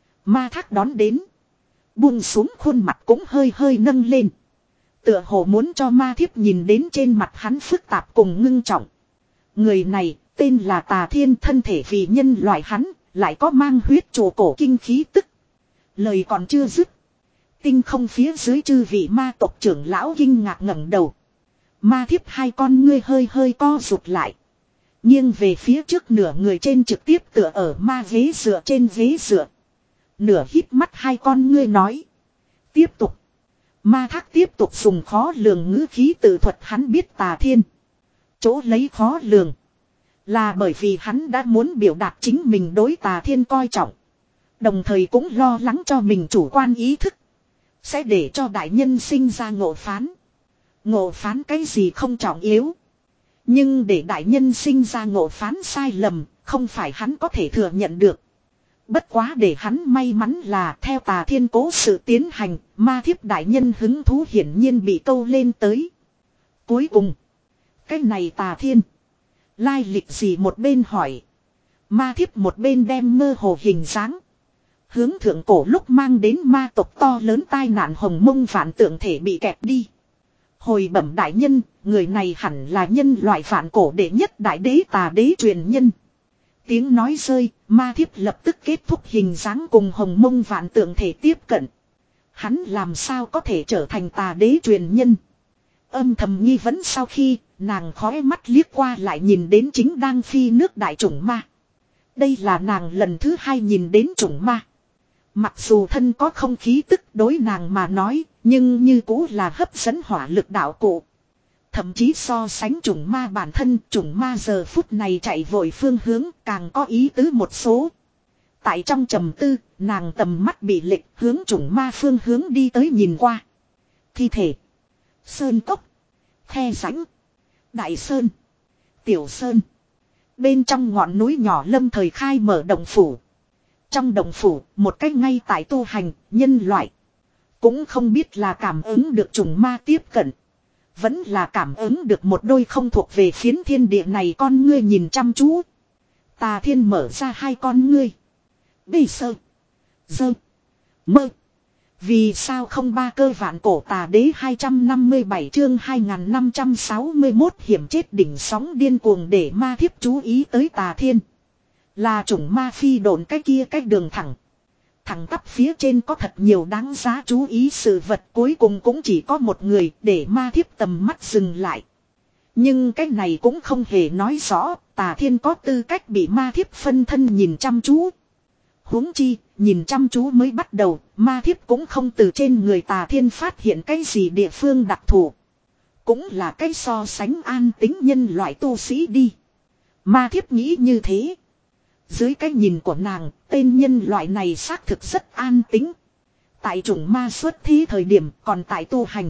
Ma thác đón đến. Buông xuống khuôn mặt cũng hơi hơi nâng lên. Tựa hồ muốn cho ma thiếp nhìn đến trên mặt hắn phức tạp cùng ngưng trọng. Người này tên là Tà Thiên, thân thể vì nhân loại hắn. Lại có mang huyết trồ cổ kinh khí tức. Lời còn chưa dứt. Tinh không phía dưới chư vị ma tộc trưởng lão kinh ngạc ngẩng đầu. Ma thiếp hai con ngươi hơi hơi co rụt lại. Nghiêng về phía trước nửa người trên trực tiếp tựa ở ma ghế dựa trên ghế dựa. Nửa hít mắt hai con ngươi nói. Tiếp tục. Ma thác tiếp tục dùng khó lường ngữ khí tự thuật hắn biết Tà Thiên. Chỗ lấy khó lường. Là bởi vì hắn đã muốn biểu đạt chính mình đối Tà Thiên coi trọng. Đồng thời cũng lo lắng cho mình chủ quan ý thức. Sẽ để cho đại nhân sinh ra ngộ phán. Ngộ phán cái gì không trọng yếu. Nhưng để đại nhân sinh ra ngộ phán sai lầm, Không phải hắn có thể thừa nhận được. Bất quá để hắn may mắn là theo Tà Thiên cố sự tiến hành, ma thiếp đại nhân hứng thú hiển nhiên bị câu lên tới. Cuối cùng, cái này Tà Thiên, lai lịch gì một bên hỏi. Ma thiếp một bên đem mơ hồ hình dáng. Hướng thượng cổ lúc mang đến ma tộc to lớn tai nạn hồng mông vạn tượng thể bị kẹp đi. Hồi bẩm đại nhân, người này hẳn là nhân loại vạn cổ đệ nhất đại đế Tà đế truyền nhân. Tiếng nói rơi, ma thiếp lập tức kết thúc hình dáng cùng hồng mông vạn tượng thể tiếp cận. Hắn làm sao có thể trở thành Tà đế truyền nhân. Âm thầm nghi vấn sau khi, nàng khói mắt liếc qua lại nhìn đến chính đang phi nước đại chủng ma. Đây là nàng lần thứ hai nhìn đến chủng ma. Mặc dù thân có không khí tức đối nàng mà nói, nhưng như cũ là hấp dẫn hỏa lực đạo cụ. Thậm chí so sánh chủng ma bản thân, chủng ma giờ phút này chạy vội phương hướng càng có ý tứ một số. Tại trong trầm tư, nàng tầm mắt bị lệch hướng chủng ma phương hướng đi tới nhìn qua. Thi thể, sơn cốc, khe rãnh, đại sơn, tiểu sơn. Bên trong ngọn núi nhỏ lâm thời khai mở động phủ. Trong động phủ, một cách ngay tại tu hành, nhân loại. Cũng không biết là cảm ứng được chủng ma tiếp cận. Vẫn là cảm ứng được một đôi không thuộc về phiến thiên địa này con ngươi nhìn chăm chú. Tà Thiên mở ra hai con ngươi. Bì sơ. Dơ. Mơ. Vì sao không ba cơ vạn cổ Tà đế hai trăm năm mươi bảy chương hai nghìn năm trăm sáu mươi mốt hiểm chết đỉnh sóng điên cuồng để ma thiếp chú ý tới Tà Thiên. Là chủng ma phi độn cái kia cách đường thẳng. Thẳng tắp phía trên có thật nhiều đáng giá chú ý sự vật cuối cùng cũng chỉ có một người để ma thiếp tầm mắt dừng lại. Nhưng cái này cũng không hề nói rõ Tà Thiên có tư cách bị ma thiếp phân thân nhìn chăm chú. Huống chi, nhìn chăm chú mới bắt đầu, ma thiếp cũng không từ trên người Tà Thiên phát hiện cái gì địa phương đặc thù. Cũng là cái so sánh an tính nhân loại tu sĩ đi. Ma thiếp nghĩ như thế. Dưới cái nhìn của nàng, tên nhân loại này xác thực rất an tính. Tại chủng ma xuất thí thời điểm còn tại tu hành.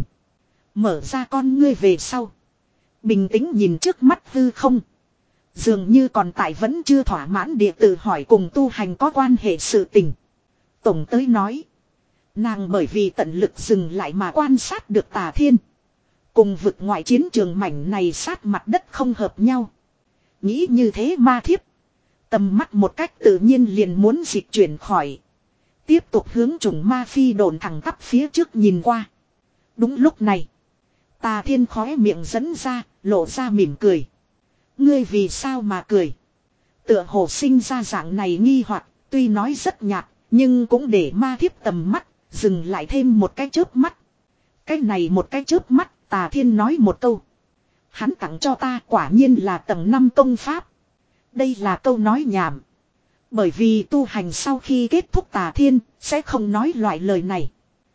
Mở ra con ngươi về sau. Bình tĩnh nhìn trước mắt hư không. Dường như còn tại vẫn chưa thỏa mãn địa tự hỏi cùng tu hành có quan hệ sự tình. Tổng tới nói. Nàng bởi vì tận lực dừng lại mà quan sát được Tà Thiên. Cùng vực ngoại chiến trường mảnh này sát mặt đất không hợp nhau. Nghĩ như thế ma thiếp. Tầm mắt một cách tự nhiên liền muốn dịch chuyển khỏi. Tiếp tục hướng chủng ma phi đồn thẳng tắp phía trước nhìn qua. Đúng lúc này. Tà Thiên khóe miệng dẫn ra, lộ ra mỉm cười. Ngươi vì sao mà cười? Tựa hồ sinh ra dạng này nghi hoặc, tuy nói rất nhạt, nhưng cũng để ma thiếp tầm mắt, dừng lại thêm một cái chớp mắt. Cái này một cái chớp mắt, Tà Thiên nói một câu. Hắn tặng cho ta quả nhiên là tầng năm công pháp. Đây là câu nói nhảm. Bởi vì tu hành sau khi kết thúc Tà Thiên, sẽ không nói loại lời này.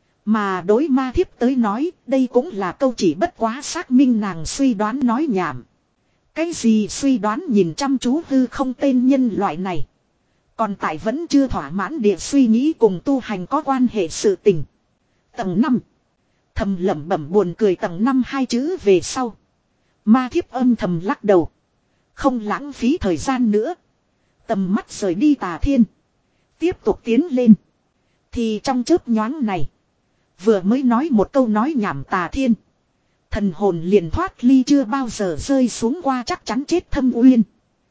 Mà đối ma thiếp tới nói, đây cũng là câu chỉ bất quá xác minh nàng suy đoán nói nhảm. Cái gì suy đoán nhìn chăm chú hư không tên nhân loại này. Còn tại vẫn chưa thỏa mãn địa suy nghĩ cùng tu hành có quan hệ sự tình. Tầng năm. Thầm lẩm bẩm buồn cười tầng năm hai chữ về sau. Ma thiếp âm thầm lắc đầu. Không lãng phí thời gian nữa. Tầm mắt rời đi Tà Thiên. Tiếp tục tiến lên. Thì trong chớp nhoáng này. Vừa mới nói một câu nói nhảm Tà Thiên. Thần hồn liền thoát ly chưa bao giờ rơi xuống qua chắc chắn chết thâm uyên.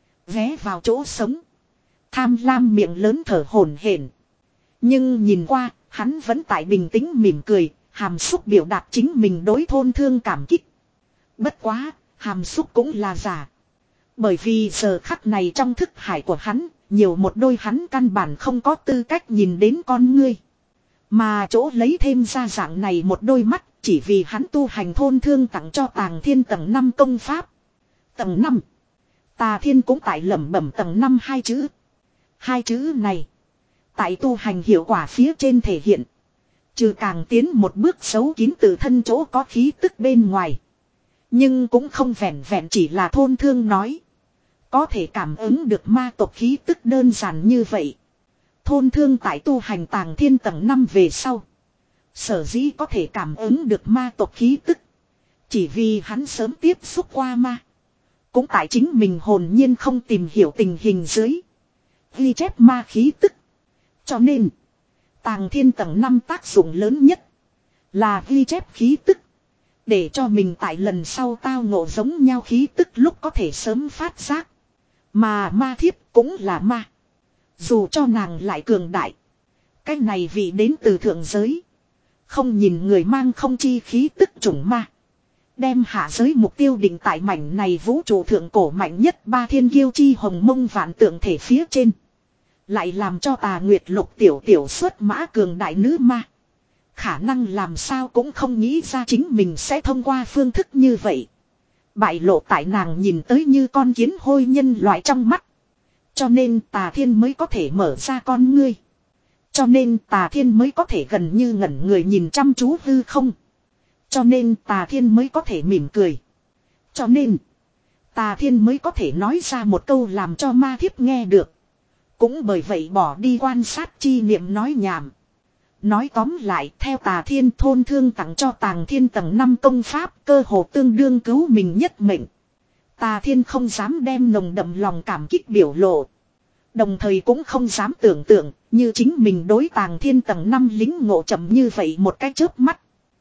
Vé vào chỗ sống. Tham lam miệng lớn thở hổn hển. Nhưng nhìn qua, hắn vẫn tại bình tĩnh mỉm cười, hàm xúc biểu đạt chính mình đối thôn thương cảm kích. Bất quá, hàm xúc cũng là giả. Bởi vì giờ khắc này trong thức hải của hắn, nhiều một đôi hắn căn bản không có tư cách nhìn đến con ngươi. Mà chỗ lấy thêm ra dạng này một đôi mắt, chỉ vì hắn tu hành thôn thương tặng cho Tàng Thiên tầng năm công pháp. Tầng năm. Tà Thiên cũng tại lẩm bẩm tầng năm hai chữ. Hai chữ này. Tại tu hành hiệu quả phía trên thể hiện. Trừ càng tiến một bước xấu kín từ thân chỗ có khí tức bên ngoài. Nhưng cũng không vẹn vẹn chỉ là thôn thương nói. Có thể cảm ứng được ma tộc khí tức đơn giản như vậy. Thôn thương tại tu hành Tàng Thiên tầng năm về sau. Sở dĩ có thể cảm ứng được ma tộc khí tức. Chỉ vì hắn sớm tiếp xúc qua ma. Cũng tại chính mình hồn nhiên không tìm hiểu tình hình dưới. Ghi chép ma khí tức. Cho nên. Tàng thiên tầng năm tác dụng lớn nhất. Là ghi chép khí tức. Để cho mình tại lần sau tao ngộ giống nhau khí tức lúc có thể sớm phát giác. Mà ma thiếp cũng là ma. Dù cho nàng lại cường đại. Cái này vì đến từ thượng giới. Không nhìn người mang không chi khí tức chủng ma. Đem hạ giới mục tiêu định tại mảnh này vũ trụ thượng cổ mạnh nhất ba thiên kiêu chi hồng mông vạn tượng thể phía trên. Lại làm cho tà nguyệt lục tiểu tiểu xuất mã cường đại nữ ma. Khả năng làm sao cũng không nghĩ ra chính mình sẽ thông qua phương thức như vậy. Bại lộ tại nàng nhìn tới như con kiến hôi nhân loại trong mắt. Cho nên tà thiên mới có thể mở ra con ngươi. Cho nên tà thiên mới có thể gần như ngẩn người nhìn chăm chú hư không. Cho nên tà thiên mới có thể mỉm cười. Cho nên tà thiên mới có thể nói ra một câu làm cho ma thiếp nghe được. Cũng bởi vậy bỏ đi quan sát chi niệm nói nhảm. Nói tóm lại theo tà thiên thôn thương tặng cho tàng thiên tầng năm công pháp cơ hồ tương đương cứu mình nhất mệnh. Tà thiên không dám đem nồng đậm lòng cảm kích biểu lộ. Đồng thời cũng không dám tưởng tượng như chính mình đối tàng thiên tầng năm lính ngộ chậm như vậy một cái chớp mắt.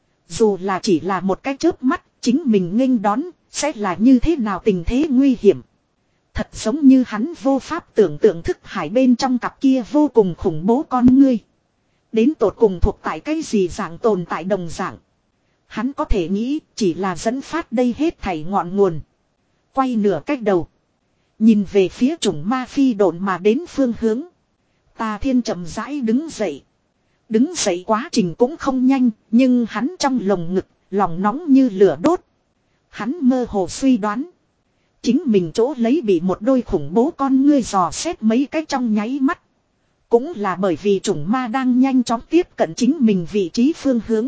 Dù là chỉ là một cái chớp mắt chính mình nghênh đón sẽ là như thế nào tình thế nguy hiểm. Thật giống như hắn vô pháp tưởng tượng thức hải bên trong cặp kia vô cùng khủng bố con ngươi. Đến tột cùng thuộc tại cái gì dạng tồn tại đồng dạng. Hắn có thể nghĩ chỉ là dẫn phát đây hết thảy ngọn nguồn. Quay nửa cách đầu. Nhìn về phía chủng ma phi độn mà đến phương hướng. Tà thiên chậm rãi đứng dậy. Đứng dậy quá trình cũng không nhanh. Nhưng hắn trong lồng ngực, lòng nóng như lửa đốt. Hắn mơ hồ suy đoán. Chính mình chỗ lấy bị một đôi khủng bố con ngươi dò xét mấy cái trong nháy mắt. Cũng là bởi vì chủng ma đang nhanh chóng tiếp cận chính mình vị trí phương hướng.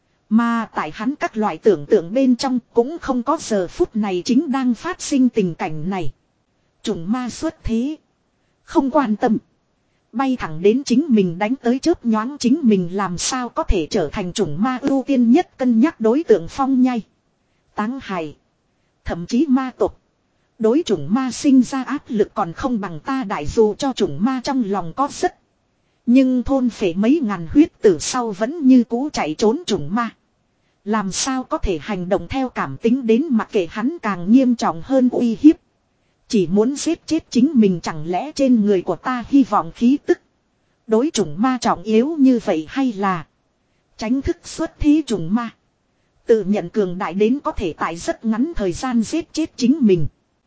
Mà tại hắn các loại tưởng tượng bên trong cũng không có giờ phút này chính đang phát sinh tình cảnh này. Chủng ma xuất thế. Không quan tâm. Bay thẳng đến chính mình đánh tới chớp nhoáng chính mình làm sao có thể trở thành chủng ma ưu tiên nhất cân nhắc đối tượng phong nhai. Táng hài. Thậm chí ma tộc. Đối chủng ma sinh ra áp lực còn không bằng ta đại dù cho chủng ma trong lòng có rất. Nhưng thôn phệ mấy ngàn huyết tử sau vẫn như cũ chạy trốn chủng ma. Làm sao có thể hành động theo cảm tính đến mặc kệ hắn càng nghiêm trọng hơn uy hiếp. Chỉ muốn giết chết chính mình chẳng lẽ trên người của ta hy vọng khí tức. Đối chủng ma trọng yếu như vậy hay là tránh thức xuất thí chủng ma. Tự nhận cường đại đến có thể tại rất ngắn thời gian giết chết chính mình.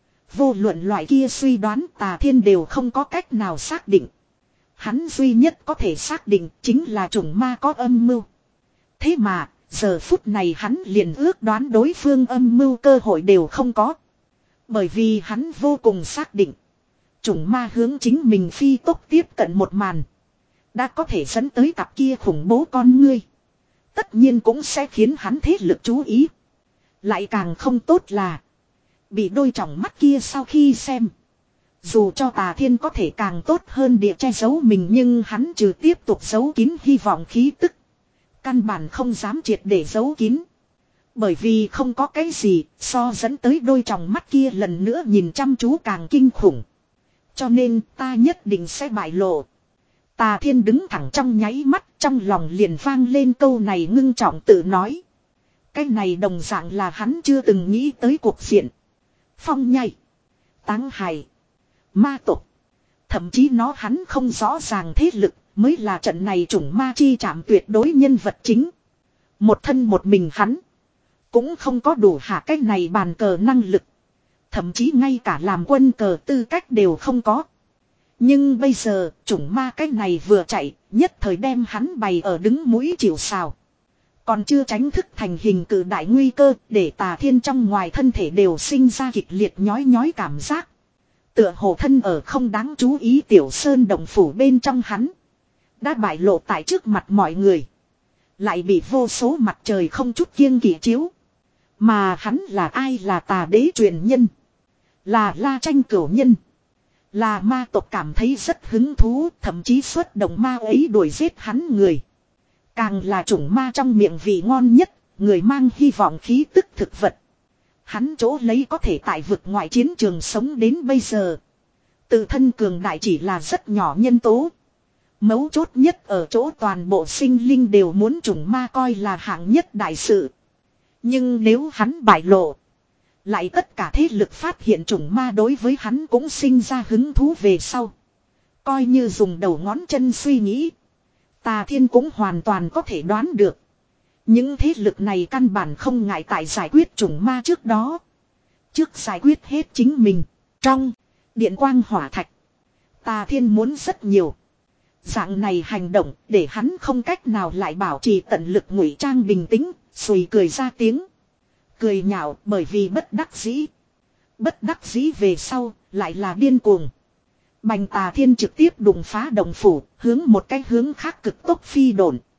Vô luận loại kia suy đoán tà thiên đều không có cách nào xác định. Hắn duy nhất có thể xác định chính là chủng ma có âm mưu. Thế mà, giờ phút này hắn liền ước đoán đối phương âm mưu cơ hội đều không có. Bởi vì hắn vô cùng xác định. Chủng ma hướng chính mình phi tốc tiếp cận một màn. Đã có thể dẫn tới cặp kia khủng bố con ngươi. Tất nhiên cũng sẽ khiến hắn thế lực chú ý. Lại càng không tốt là bị đôi tròng mắt kia sau khi xem. Dù cho tà thiên có thể càng tốt hơn địa che giấu mình nhưng hắn trừ tiếp tục giấu kín hy vọng khí tức. Căn bản không dám triệt để giấu kín. Bởi vì không có cái gì so dẫn tới đôi tròng mắt kia lần nữa nhìn chăm chú càng kinh khủng. Cho nên ta nhất định sẽ bại lộ. Tà thiên đứng thẳng trong nháy mắt trong lòng liền vang lên câu này ngưng trọng tự nói. Cái này đồng dạng là hắn chưa từng nghĩ tới cuộc diện. Phong nhai. Táng hài. Ma tộc. Thậm chí nó hắn không rõ ràng thế lực mới là trận này chủng ma chi chạm tuyệt đối nhân vật chính. Một thân một mình hắn. Cũng không có đủ hạ cách này bàn cờ năng lực. Thậm chí ngay cả làm quân cờ tư cách đều không có. Nhưng bây giờ chủng ma cách này vừa chạy nhất thời đem hắn bày ở đứng mũi chịu sào. Còn chưa tránh thức thành hình cự đại nguy cơ để tà thiên trong ngoài thân thể đều sinh ra kịch liệt nhói nhói cảm giác. Tựa hồ thân ở không đáng chú ý tiểu sơn động phủ bên trong hắn. Đã bại lộ tại trước mặt mọi người. Lại bị vô số mặt trời không chút kiêng kỵ chiếu. Mà hắn là ai là tà đế truyền nhân. Là la tranh cửu nhân. Là ma tộc cảm thấy rất hứng thú thậm chí xuất động ma ấy đuổi giết hắn người. Càng là chủng ma trong miệng vị ngon nhất, người mang hy vọng khí tức thực vật. Hắn chỗ lấy có thể tại vực ngoại chiến trường sống đến bây giờ. Tự thân cường đại chỉ là rất nhỏ nhân tố. Mấu chốt nhất ở chỗ toàn bộ sinh linh đều muốn trùng ma coi là hạng nhất đại sự. Nhưng nếu hắn bại lộ. Lại tất cả thế lực phát hiện trùng ma đối với hắn cũng sinh ra hứng thú về sau. Coi như dùng đầu ngón chân suy nghĩ. Tà Thiên cũng hoàn toàn có thể đoán được. Những thế lực này căn bản không ngại tại giải quyết trùng ma trước đó. Trước giải quyết hết chính mình. Trong điện quang hỏa thạch. Tà Thiên muốn rất nhiều. Dạng này hành động để hắn không cách nào lại bảo trì tận lực ngụy trang bình tĩnh. Xùi cười ra tiếng. Cười nhạo bởi vì bất đắc dĩ. Bất đắc dĩ về sau lại là điên cuồng. Bành Tà Thiên trực tiếp đụng phá động phủ, hướng một cái hướng khác cực tốc phi độn.